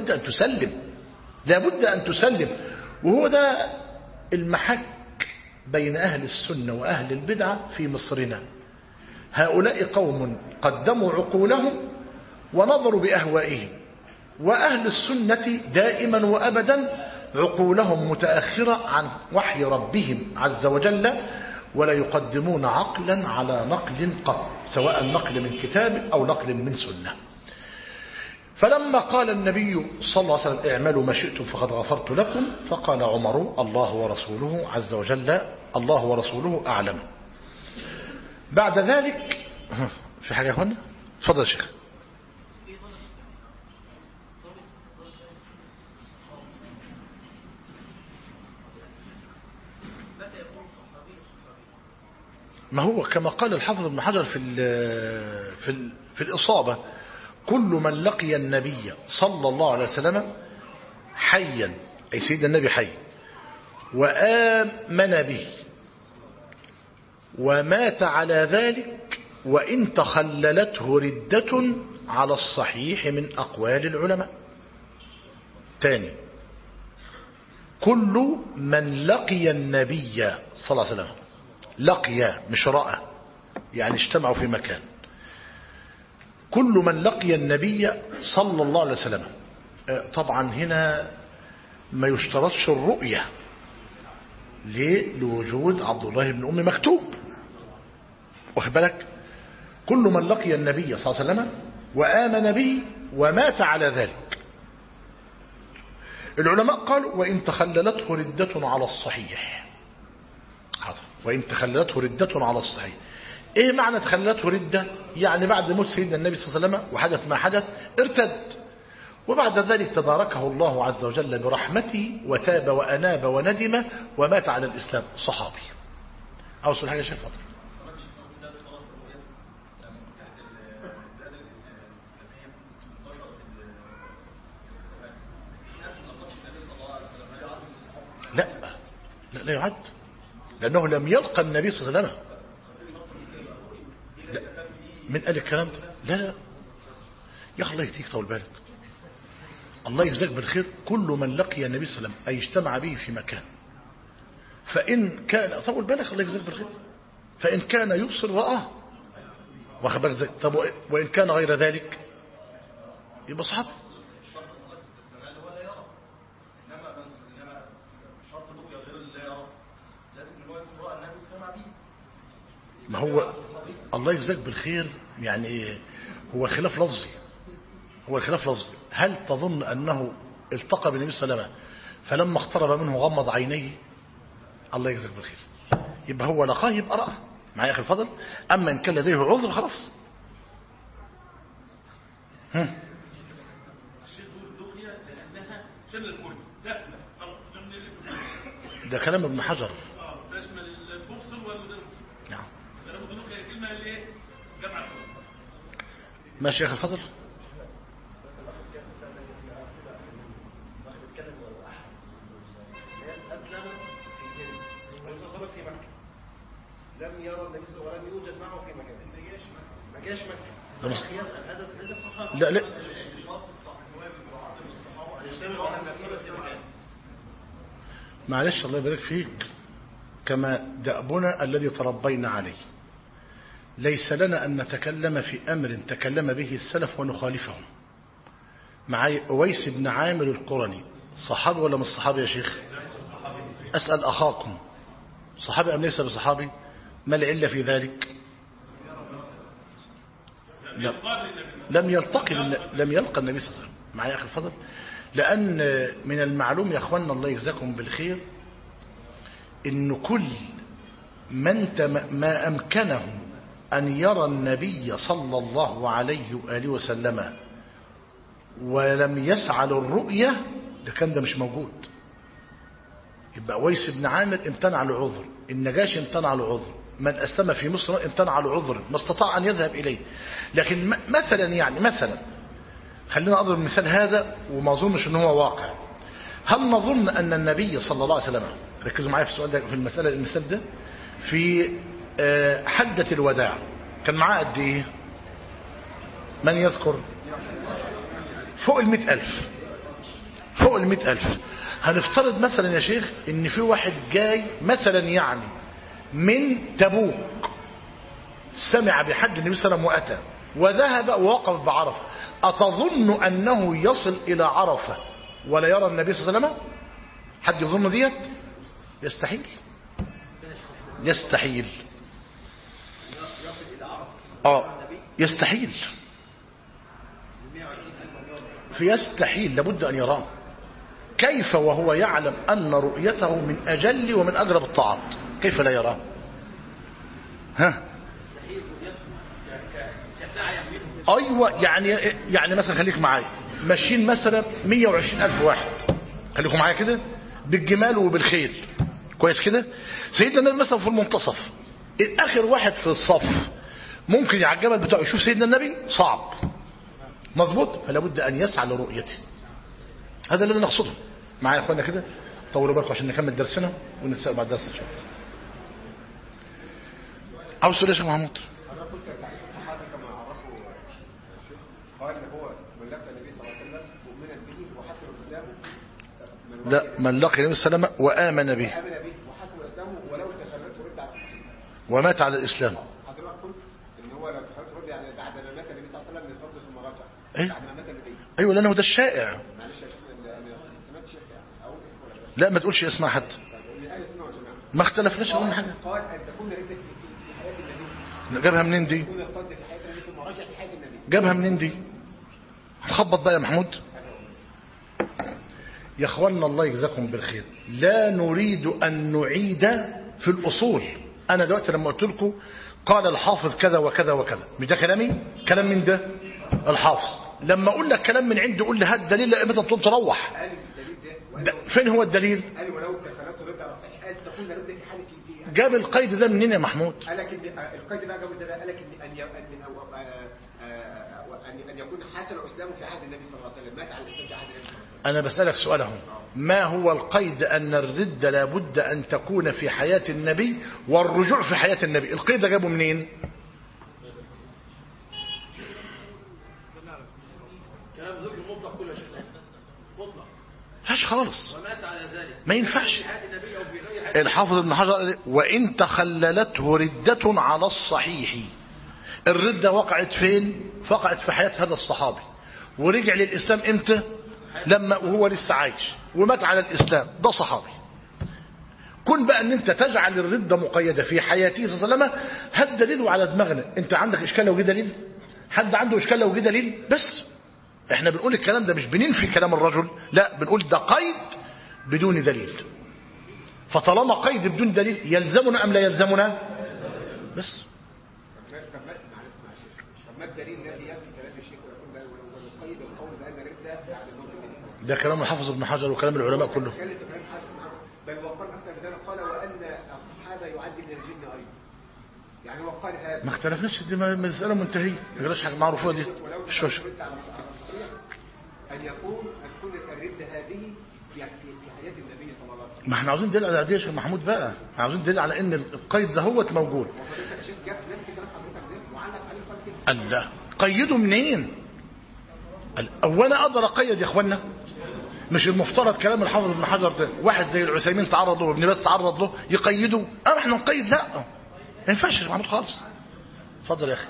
لابد ان تسلم. وهو ده المحك بين اهل السنة واهل البدعة في مصرنا. هؤلاء قوم قدموا عقولهم ونظروا بأهوائهم، وأهل السنة دائما وأبدا عقولهم متأخرة عن وحي ربهم عز وجل ولا يقدمون عقلا على نقل قط، سواء نقل من كتاب أو نقل من سنة. فلما قال النبي صلى الله عليه وسلم اعملوا ما شئتم فقد غفرت لكم فقال عمر الله ورسوله عز وجل الله ورسوله أعلم. بعد ذلك في حاجة هنا اتفضل يا شيخ. ما هو كما قال الحافظ ابن حجر في الإصابة كل من لقي النبي صلى الله عليه وسلم حيا أي سيدنا النبي حي وآمن به ومات على ذلك وإن تخللته ردة على الصحيح من أقوال العلماء. تاني كل من لقي النبي صلى الله عليه وسلم، لقي مش رأى يعني اجتمعوا في مكان، كل من لقي النبي صلى الله عليه وسلم. طبعا هنا ما يشترطش الرؤية لوجود عبد الله بن أم مكتوم، واخد بالك؟ كل من لقي النبي صلى الله عليه وسلم وآمن به ومات على ذلك. العلماء قالوا وإن تخللته ردة على الصحيح. وإن تخللته ردة على الصحيح. ايه معنى تخللته ردة؟ يعني بعد موت سيدنا النبي صلى الله عليه وسلم وحدث ما حدث ارتد، وبعد ذلك تداركه الله عز وجل برحمته وتاب وأناب وندم ومات على الإسلام. صحابي. أوصل حاجة شيخ فضل. لا يعد، لأنه لم يلقى النبي صلى الله عليه وسلم. لا. من قال الكلام ده؟ لا يا أخي الله يهديك طول بالك، الله يجزاك بالخير. كل من لقي النبي صلى الله عليه وسلم أي اجتمع به في مكان، فإن كان طول بالك الله يجزاك بالخير، فإن كان يبصر رآه وخبر ذلك. طب وإن كان غير ذلك يبقى صحابي. ما هو الله يجزاك بالخير يعني هو الخلاف لفظي، هل تظن أنه التقى بالنبي صلى الله عليه وسلم فلما اقترب منه غمض عينيه. الله يجزاك بالخير. يبقى هو لقاه يبقى رأى معايا يا أخي الفضل. أما إن كان لديه عذر خلاص. ده كلام ابن حجر. نعم. ماشي يا أخي الفضل. لم يرى النبي صلى الله عليه وسلم ولم يوجد معه في مكان. ما جاش مكة. لا لا معلش الله يبارك فيك. كما دأبنا الذي تربينا عليه، ليس لنا أن نتكلم في أمر تكلم به السلف ونخالفهم. معي أويس بن عامر القرني صحابي ولا مش صحابي يا شيخ؟ أسأل أخاكم صحابي أم ليس بصحابي؟ ما العلة في ذلك؟ لم يلقى النبي صلى الله عليه وسلم. معي يا أخي الفضل. لأن من المعلوم يا أخوانا الله يجزاكم بالخير إن كل من ما أمكنه أن يرى النبي صلى الله عليه وآله وسلم ولم يسعى للرؤية ده مش موجود. يبقى ويس بن عامر امتنع لعذر، النجاشي امتنع لعذر، من أسلم في مصر امتنع لعذر ما استطاع أن يذهب إليه. لكن مثلا خلينا أضرب مثال هذا وما أظنش أنه هو واقع. هل نظن أن النبي صلى الله عليه وسلم، ركزوا معايا في السؤال ده، في المثال ده، في حجة الوداع كان معاه قد إيه؟ من يذكر؟ فوق 100,000. فوق 100,000. هنفترض مثلا يا شيخ ان في واحد جاي مثلا يعني من تبوك سمع بحج النبي صلى الله عليه وسلم وأتى وذهب ووقف بعرفة، أتظن أنه يصل إلى عرفة ولا يرى النبي صلى الله عليه وسلم؟ حد يظن ديت؟ يستحيل. يستحيل. يستحيل. فيستحيل لابد أن يراه. كيف وهو يعلم أن رؤيته من أجل ومن أقرب الطاعات؟ كيف لا يراه؟ أيوة. يعني مثلا خليك معايا ماشيين مثلا 120,000 واحد، خليكم معايا كده، بالجمال وبالخيل، كويس كده. سيدنا النبي مثلا في المنتصف، الآخر واحد في الصف ممكن على الجبل بتاعه يشوف سيدنا النبي؟ صعب. مظبوط. فلا بد أن يسعى لرؤيته. هذا الذي نقصده. معايا يا اخوانا كده؟ طولوا بالكم عشان نكمل درسنا ونتسأل بعد درس ان شاء الله. عاوز تقول ايش يا محمود؟ انا قلت الصحابه كما عرفوا قال هو من لقى النبي صلى الله عليه وسلم مؤمنا به وحسن اسلامه. لا، من لقي النبي صلى الله عليه وسلم وآمن به وحسن اسلامه ولو تخلت رد على ومات على الاسلام. حضرتك قلت ان هو لو تخلت رد يعني بعد ما مات النبي صلى الله عليه وسلم من فضل ثم رجع. بعد ما مات النبي. ايوه لانه ده الشائع. معلش يا شيخ سمعت شيخ يعني او لا ما تقولش اسمع حد. ما اختلفناش في حاجه. قال ان تكون ردة في حياه النبي. جابها منين دي؟ تكون القصد في حياه النبي ثم رجع في حياه النبي. جابها منين دي؟ هتخبط بقى يا محمود. يا اخوانا الله يجزاكم بالخير، لا نريد ان نعيد في الاصول. انا دلوقتي لما قلت لكم قال الحافظ كذا وكذا وكذا، مش ده كلامي؟ كلام من ده الحافظ. لما اقول لك كلام من عندي قول لي هات دليل، لا امتى تقول تروح. فين هو الدليل؟ قال ولو تخلت رد على الصحيح قال تكون رد في حاله جاب القيد ده منين يا محمود؟ قال لك القيد ده جابه ده، قال لك ان يكون حسن اسلامه في عهد النبي صلى الله عليه وسلم، مات على الاسلام في عهد النبي صلى الله عليه وسلم. انا بسالك سؤال اهو، ما هو القيد ان الردة لابد ان تكون في حياة النبي والرجوع في حياة النبي؟ القيد ده جابه منين؟ كلام زوج المطلق كله شيء مطلق فاش خالص، ومات على ذلك ما ينفعش. الحافظ ابن حجر وإن تخللته ردة على الصحيح، الردة وقعت فين؟ وقعت في حياة هذا الصحابي، ورجع للإسلام امتى؟ لما وهو لسه عايش ومات على الإسلام، ده صحابي. كن بقى ان انت تجعل الردة مقيدة في حياته صلى الله عليه وسلم، هات دليل على دماغنا. انت عندك اشكال لو جه دليل؟ حد عنده اشكال لو جه دليل؟ بس احنا بنقول الكلام ده مش بننفي كلام الرجل، لا بنقول ده قيد بدون دليل. فطالما قيد بدون دليل يلزمنا أم لا يلزمنا؟ بس طب ما الدليل الذي يأتي كلام الشيخ ويقول ونقيد القول بأن الردة بعد الموت الدليل؟ ده كلام الحافظ ابن حجر وكلام العلماء كله. بل وقال أكثر من ذلك، قال وأن الصحابة يعد من الجن أيضا. يعني وقال هذا ما اختلفناش، دي مسألة منتهية، ما جراش حاجة معروفة دي. شوش أن تكون الردة هذه يعني في حياة النبي صلى الله عليه وسلم. ما احنا عاوزين دليل على دي يا شيخ محمود بقى، احنا عاوزين دليل على ان القيد ده هو موجود. الله قيده منين؟ وانا اقدر اقيد يا اخوانا؟ مش المفترض كلام الحافظ ابن حجر ده واحد زي العثيمين تعرض له وابن باز تعرض له يقيدوا؟ احنا نقيد؟ لا ما ينفعش يا محمود خالص. اتفضل يا اخي.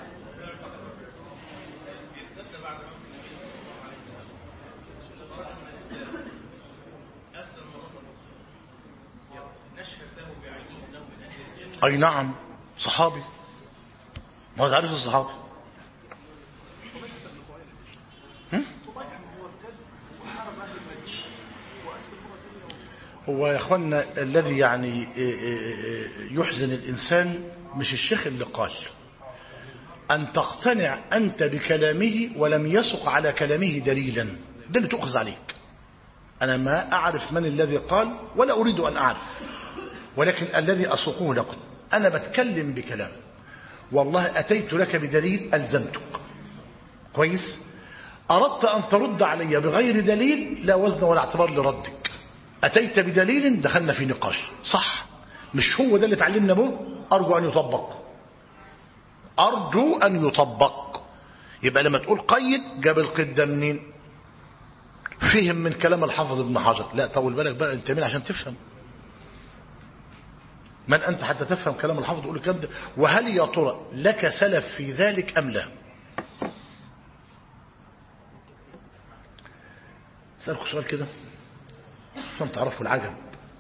اي نعم صحابي، ما هو عارف الصحابي. هو يا اخوانا الذي يعني يحزن الانسان مش الشيخ اللي قال، ان تقتنع انت بكلامه ولم يسق على كلامه دليلا، ده اللي تؤخذ عليك. انا ما اعرف من الذي قال ولا اريد ان اعرف، ولكن الذي اسوقه لكم انا بتكلم بكلام، والله اتيت لك بدليل الزمتك كويس. اردت ان ترد علي بغير دليل لا وزن ولا اعتبار لردك. اتيت بدليل دخلنا في نقاش صح، مش هو ده اللي اتعلمنا به. ارجو ان يطبق، ارجو ان يطبق. يبقى لما تقول قيد، جاب القيد ده منين؟ فهم من كلام الحافظ ابن حجر. لا طول بالك بقى، انت مين عشان تفهم؟ من أنت حتى تفهم كلام الحافظ تقول الكلام ده؟ وهل يا ترى لك سلف في ذلك أم لا؟ أسألكم سؤال كده عشان تعرفوا العجب.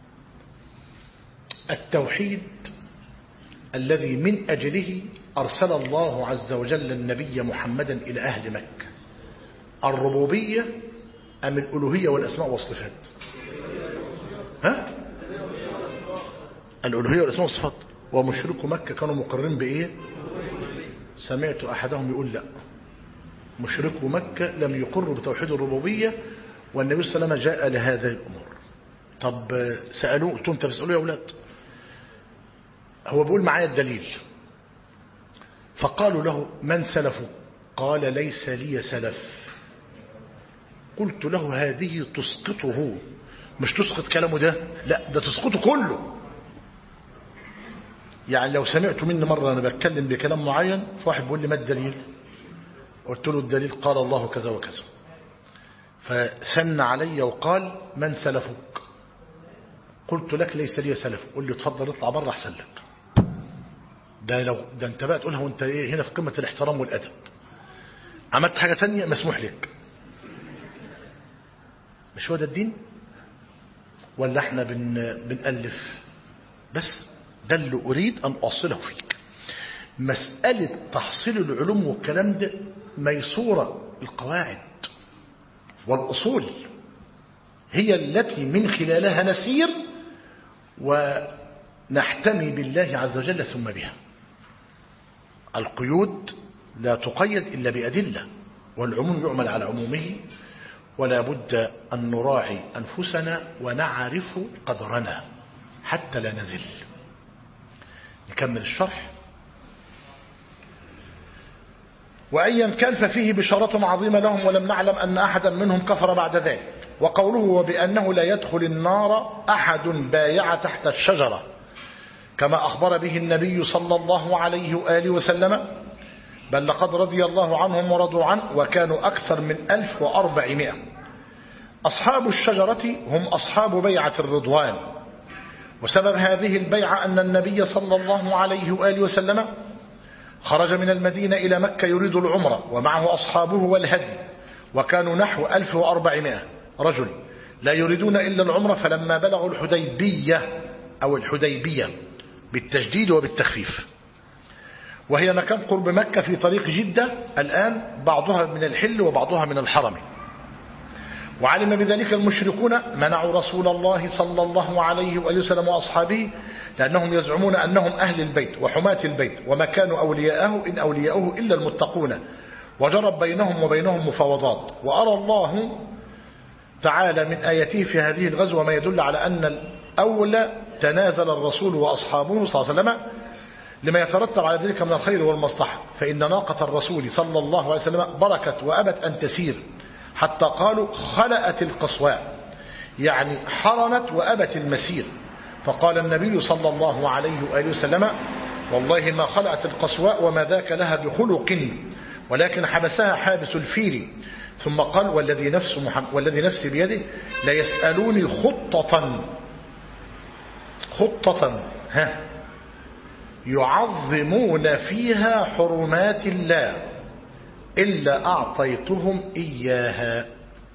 التوحيد الذي من أجله أرسل الله عز وجل النبي محمدا إلى أهل مكة، الربوبية أم الألوهية والأسماء والصفات؟ ها؟ الألوهية والأسماء والصفات. ومشركو مكة كانوا مقررين بإيه؟ سمعت أحدهم يقول لا، مشركو مكة لم يقروا بتوحيد الربوبية، والنبي صلى الله عليه وسلم جاء لهذه الأمور. طب سألوه، قلت انت بتسألوا يا أولاد؟ هو بيقول معايا الدليل. فقالوا له من سلفه؟ قال ليس لي سلف. قلت له هذه تسقطه، مش تسقط كلامه ده، لا ده تسقطه كله. يعني لو سمعت مني مرة أنا بتكلم بكلام معين، فواحد بيقول لي ما الدليل؟ قلت له الدليل قال الله كذا وكذا، فثنى علي وقال من سلفك؟ قلت لك ليس لي سلف. قل لي اتفضل اطلع بره احسن لك. ده انت بقى تقولها وانت ايه هنا في قمة الاحترام والأدب. عملت حاجة تانية مسموح لك. مش هو ده الدين؟ ولا احنا بنألف بس؟ ده اللي أريد أن أصله فيك. مسألة تحصيل العلوم والكلام ده ميسورة. القواعد والأصول هي التي من خلالها نسير ونحتمي بالله عز وجل ثم بها. القيود لا تقيد إلا بأدلة، والعموم يعمل على عمومه، ولا بد أن نراعي أنفسنا ونعرف قدرنا حتى لا نزل. نكمل الشرح. وأيا كان ففيه بشارة عظيمة لهم، ولم نعلم أن أحدا منهم كفر بعد ذلك. وقوله وبأنه لا يدخل النار أحد بايع تحت الشجرة كما أخبر به النبي صلى الله عليه وآله وسلم، بل لقد رضي الله عنهم ورضوا عنه، وكانوا أكثر من 1400. أصحاب الشجرة هم أصحاب بيعة الرضوان، وسبب هذه البيعة أن النبي صلى الله عليه وآله وسلم خرج من المدينة إلى مكة يريد العمرة ومعه أصحابه والهدي، وكانوا نحو 1400 رجل لا يريدون إلا العمرة. فلما بلغوا الحديبية أو الحديبية بالتجديد وبالتخفيف، وهي مكان قرب مكة في طريق جدة الآن، بعضها من الحل وبعضها من الحرم، وعلم بذلك المشركون منعوا رسول الله صلى الله عليه وآله وسلم وأصحابه لأنهم يزعمون أنهم أهل البيت وحماة البيت وما كانوا أولياءه إن أولياءه إلا المتقون، وجرت بينهم وبينهم مفاوضات. وأرى الله تعالى من آياته في هذه الغزوة ما يدل على أن الأولى تنازل الرسول وأصحابه صلى الله عليه وسلم لما يترتب على ذلك من الخير والمصلحة، فإن ناقة الرسول صلى الله عليه وسلم بركت وأبت أن تسير حتى قالوا خلأت القصواء، يعني حرنت وأبت المسير. فقال النبي صلى الله عليه وآله وسلم والله ما خلأت القصواء وما ذاك لها بخلق ولكن حبسها حابس الفيل. ثم قال والذي نفسي بيده ليسألوني خطة يعظمون فيها حرمات الله إلا أعطيتهم إياها.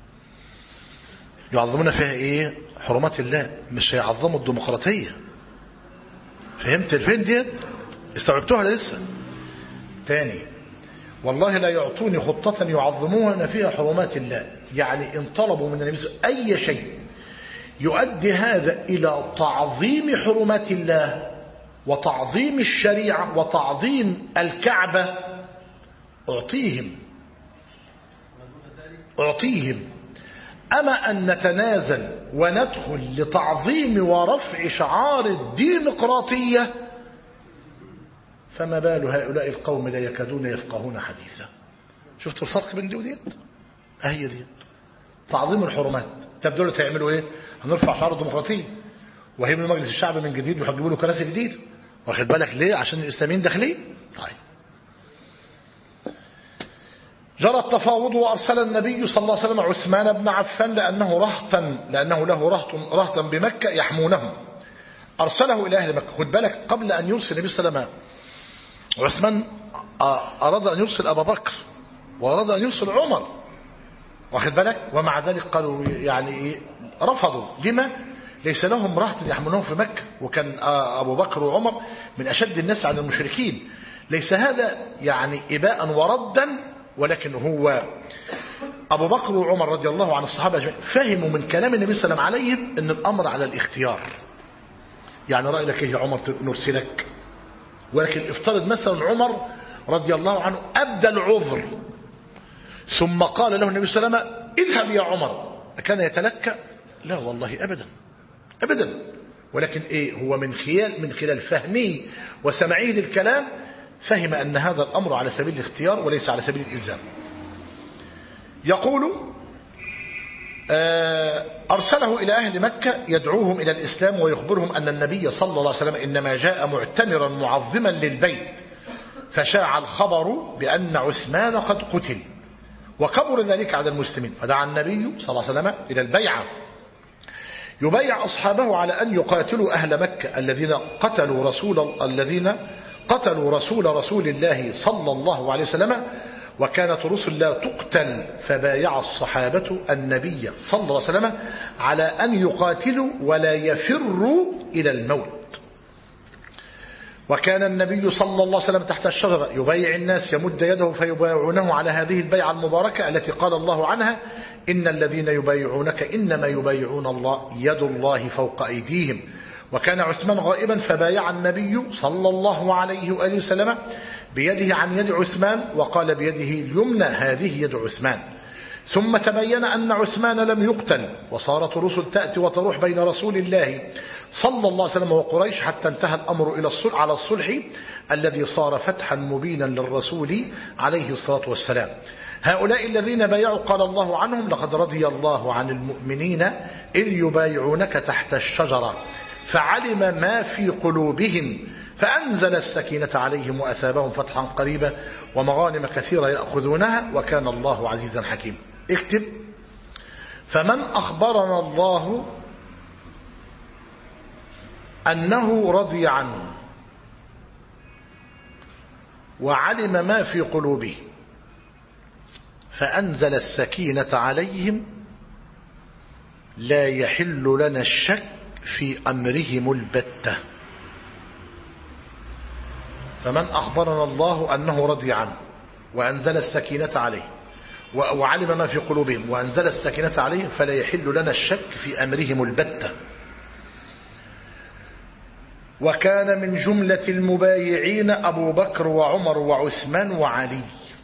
يعظمون فيها إيه؟ حرمات الله، مش هيعظموا الديمقراطية. فهمت الفين ديت؟ استوعبتوها لسه؟ تاني، والله لا يعطوني خطة يعظمون فيها حرمات الله، يعني إن طلبوا من النبي أي شيء يؤدي هذا إلى تعظيم حرمات الله وتعظيم الشريعة وتعظيم الكعبة أعطيهم. أما أن نتنازل وندخل لتعظيم ورفع شعار الديمقراطية فما بال هؤلاء القوم لا يكادون يفقهون حديثا. شفتوا الفرق بين دي وديت؟ أهي دي تعظيم الحرمات. تبدأوا تعملوا إيه؟ هنرفع شعار الديمقراطية وهيبنوا مجلس الشعب من جديد وهيجيبوا له كراسي جديد. واخد بالك ليه؟ عشان الإسلاميين داخلين. طيب، جرى التفاوض وأرسل النبي صلى الله عليه وسلم عثمان بن عفان لأنه له رهطا بمكة يحمونه، أرسله إلى أهل مكة. خد بالك قبل أن يرسل النبي صلى الله عليه وسلم عثمان أراد أن يرسل أبا بكر وأراد أن يرسل عمر، واخد بالك، ومع ذلك قالوا يعني إيه؟ رفضوا. لما؟ ليس لهم رهط يحملونهم في مكة، وكان أبو بكر وعمر من أشد الناس على المشركين. ليس هذا يعني إباء وردا، ولكن هو أبو بكر وعمر رضي الله عن الصحابة أجمعين فهموا من كلام النبي صلى الله عليه وسلم عليهم أن الأمر على الاختيار. يعني رأي لك إيه يا عمر نرسلك، ولكن افترض مثلا عمر رضي الله عنه أبدى العذر ثم قال له النبي صلى الله عليه وسلم اذهب يا عمر، كان يتلكأ؟ لا والله أبدا. ولكن إيه؟ هو من خلال فهمه وسمعه للكلام فهم أن هذا الأمر على سبيل الاختيار وليس على سبيل الإلزام. يقول أرسله إلى أهل مكة يدعوهم إلى الإسلام ويخبرهم أن النبي صلى الله عليه وسلم إنما جاء معتمرا معظما للبيت، فشاع الخبر بأن عثمان قد قتل وكبر ذلك على المسلمين، فدعا النبي صلى الله عليه وسلم إلى البيعة، يبايع أصحابه على أن يقاتلوا أهل مكة الذين قتلوا رسول الله صلى الله عليه وسلم، وكانت رسل لا تقتل، فبايع الصحابة النبي صلى الله عليه وسلم على أن يقاتلوا ولا يفروا إلى الموت. وكان النبي صلى الله عليه وسلم تحت الشجرة يبايع الناس، يمد يده فيبايعونه على هذه البيعة المباركة التي قال الله عنها إن الذين يبايعونك إنما يبايعون الله يد الله فوق أيديهم. وكان عثمان غائبا فبايع النبي صلى الله عليه وآله وسلم بيده عن يد عثمان وقال بيده اليمنى هذه يد عثمان. ثم تبين أن عثمان لم يقتل، وصارت رسل تأتي وتروح بين رسول الله صلى الله عليه وسلم وقريش حتى انتهى الأمر إلى الصلح على الصلح الذي صار فتحا مبينا للرسول عليه الصلاة والسلام. هؤلاء الذين بايعوا قال الله عنهم لقد رضي الله عن المؤمنين إذ يبايعونك تحت الشجرة فعلم ما في قلوبهم فأنزل السكينة عليهم وأثابهم فتحا قريبا ومغانم كثيرة يأخذونها وكان الله عزيزا حكيما. اكتب: فمن أخبرنا الله أنه رضي عنه وعلم ما في قلوبه فأنزل السكينة عليهم لا يحل لنا الشك في أمرهم البتة. فمن أخبرنا الله أنه رضي عنه وأنزل السكينة عليه وعلم ما في قلوبهم وأنزل السكينة عليهم فلا يحل لنا الشك في أمرهم البتة. وكان من جملة المبايعين أبو بكر وعمر وعثمان وعلي،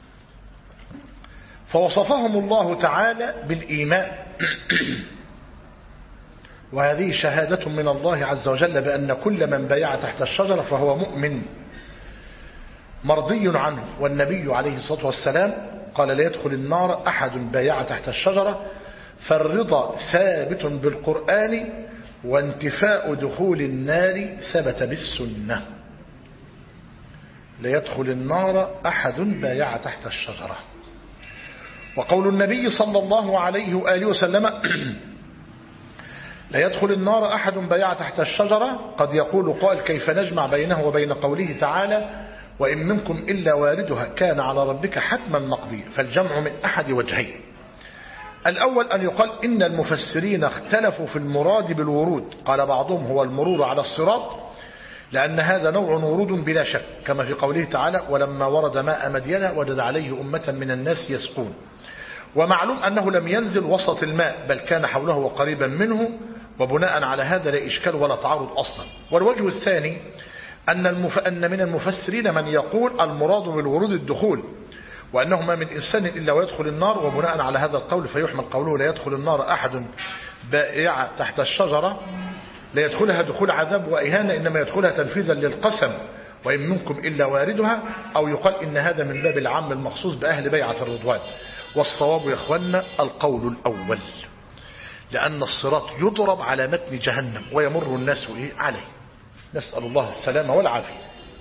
فوصفهم الله تعالى بالإيمان وهذه شهادة من الله عز وجل بأن كل من بايع تحت الشجرة فهو مؤمن مرضي عنه. والنبي عليه الصلاة والسلام قال لا يدخل النار أحد بايع تحت الشجرة، فالرضا ثابت بالقرآن وانتفاء دخول النار ثبت بالسنة. لا يدخل النار أحد بايع تحت الشجرة. وقول النبي صلى الله عليه وآله وسلم لا يدخل النار أحد بايع تحت الشجرة، قد يقول قائل كيف نجمع بينه وبين قوله تعالى وإن منكم إلا واردها كان على ربك حتما مقضيا؟ فالجمع من أحد وجهين. الأول أن يقال إن المفسرين اختلفوا في المراد بالورود، قال بعضهم هو المرور على الصراط لأن هذا نوع ورود بلا شك، كما في قوله تعالى ولما ورد ماء مدين وجد عليه أمة من الناس يسقون. ومعلوم أنه لم ينزل وسط الماء بل كان حوله وقريبا منه، وبناء على هذا لا إشكال ولا تعارض أصلا. والوجه الثاني أن من المفسرين من يقول المراد بالورود الدخول، وأنه ما من إنسان إلا ويدخل النار، وبناء على هذا القول فيحمل قوله لا يدخل النار أحد بائع تحت الشجرة لا يدخلها دخول عذاب وإهانة، إنما يدخلها تنفيذا للقسم وإن منكم إلا واردها. أو يقال إن هذا من باب العام المخصوص بأهل بيعة الرضوان. والصواب يا إخواننا القول الأول، لأن الصراط يضرب على متن جهنم ويمر الناس عليه، نسأل الله السلامة والعافية.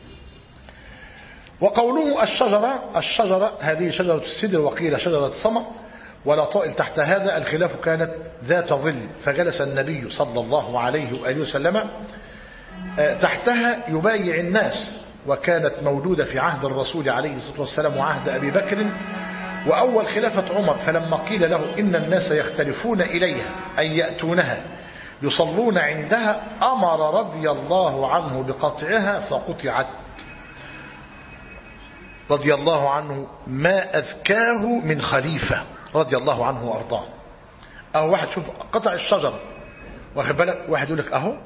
وقوله الشجرة هذه شجرة السدر وقيل شجرة الصمأ ولا طائل تحت هذا، الخلاف كانت ذات ظل، فجلس النبي صلى الله عليه وآله وسلم تحتها يبايع الناس، وكانت مولودة في عهد الرسول عليه الصلاة والسلام وعهد أبي بكر وأول خلافة عمر. فلما قيل له إن الناس يختلفون إليها أي يأتونها يصلون عندها أمر رضي الله عنه بقطعها فقطعت رضي الله عنه ما أذكاه من خليفة رضي الله عنه وأرضاه. أهو واحد شوف قطع الشجرة، واخد بالك، واحد يقول لك أهو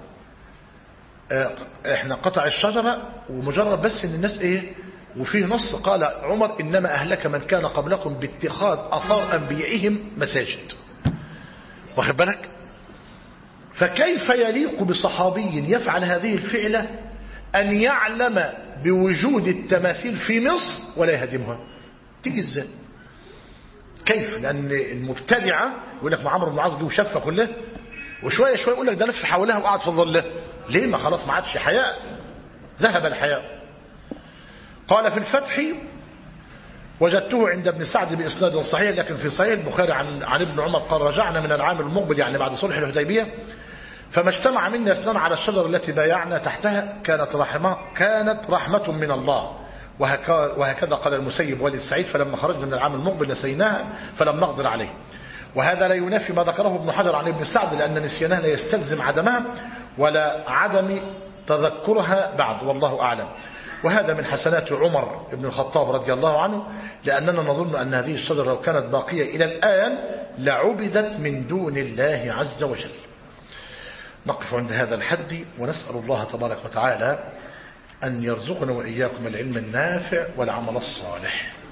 احنا قطع الشجرة ومجرد بس ان الناس ايه، وفيه نص قال عمر إنما أهلك من كان قبلكم باتخاذ أثار أنبيائهم مساجد، واخد بالك. فكيف يليق بصحابي يفعل هذه الفعلة أن يعلم بوجود التماثيل في مصر ولا يهدمها؟ تيجي ازاي؟ كيف؟ لأن المبتدعة يقول لك عمرو بن العاص جه وشفه كله، وشوية شوية يقول لك ده لف حواليها وقعد في ظلها. ليه؟ ما خلاص ما عادش حياء، ذهب الحياء. قال في الفتح وجدته عند ابن سعد بإسناد صحيح، لكن في صحيح البخاري عن ابن عمر قال رجعنا من العام المقبل يعني بعد صلح الحديبية فما اجتمع منا اثنان على الشجرة التي بايعنا تحتها كانت رحمة من الله، وهكذا قال المسيب والد السعيد فلما خرجنا من العام المقبل نسيناها فلم نقدر عليه. وهذا لا ينافي ما ذكره ابن حجر عن ابن سعد لأن نسيانها لا يستلزم عدمها ولا عدم تذكرها بعد، والله أعلم. وهذا من حسنات عمر بن الخطاب رضي الله عنه، لأننا نظن أن هذه الشجرة لو كانت باقية إلى الآن لعبدت من دون الله عز وجل. نقف عند هذا الحد ونسأل الله تبارك وتعالى أن يرزقنا وإياكم العلم النافع والعمل الصالح.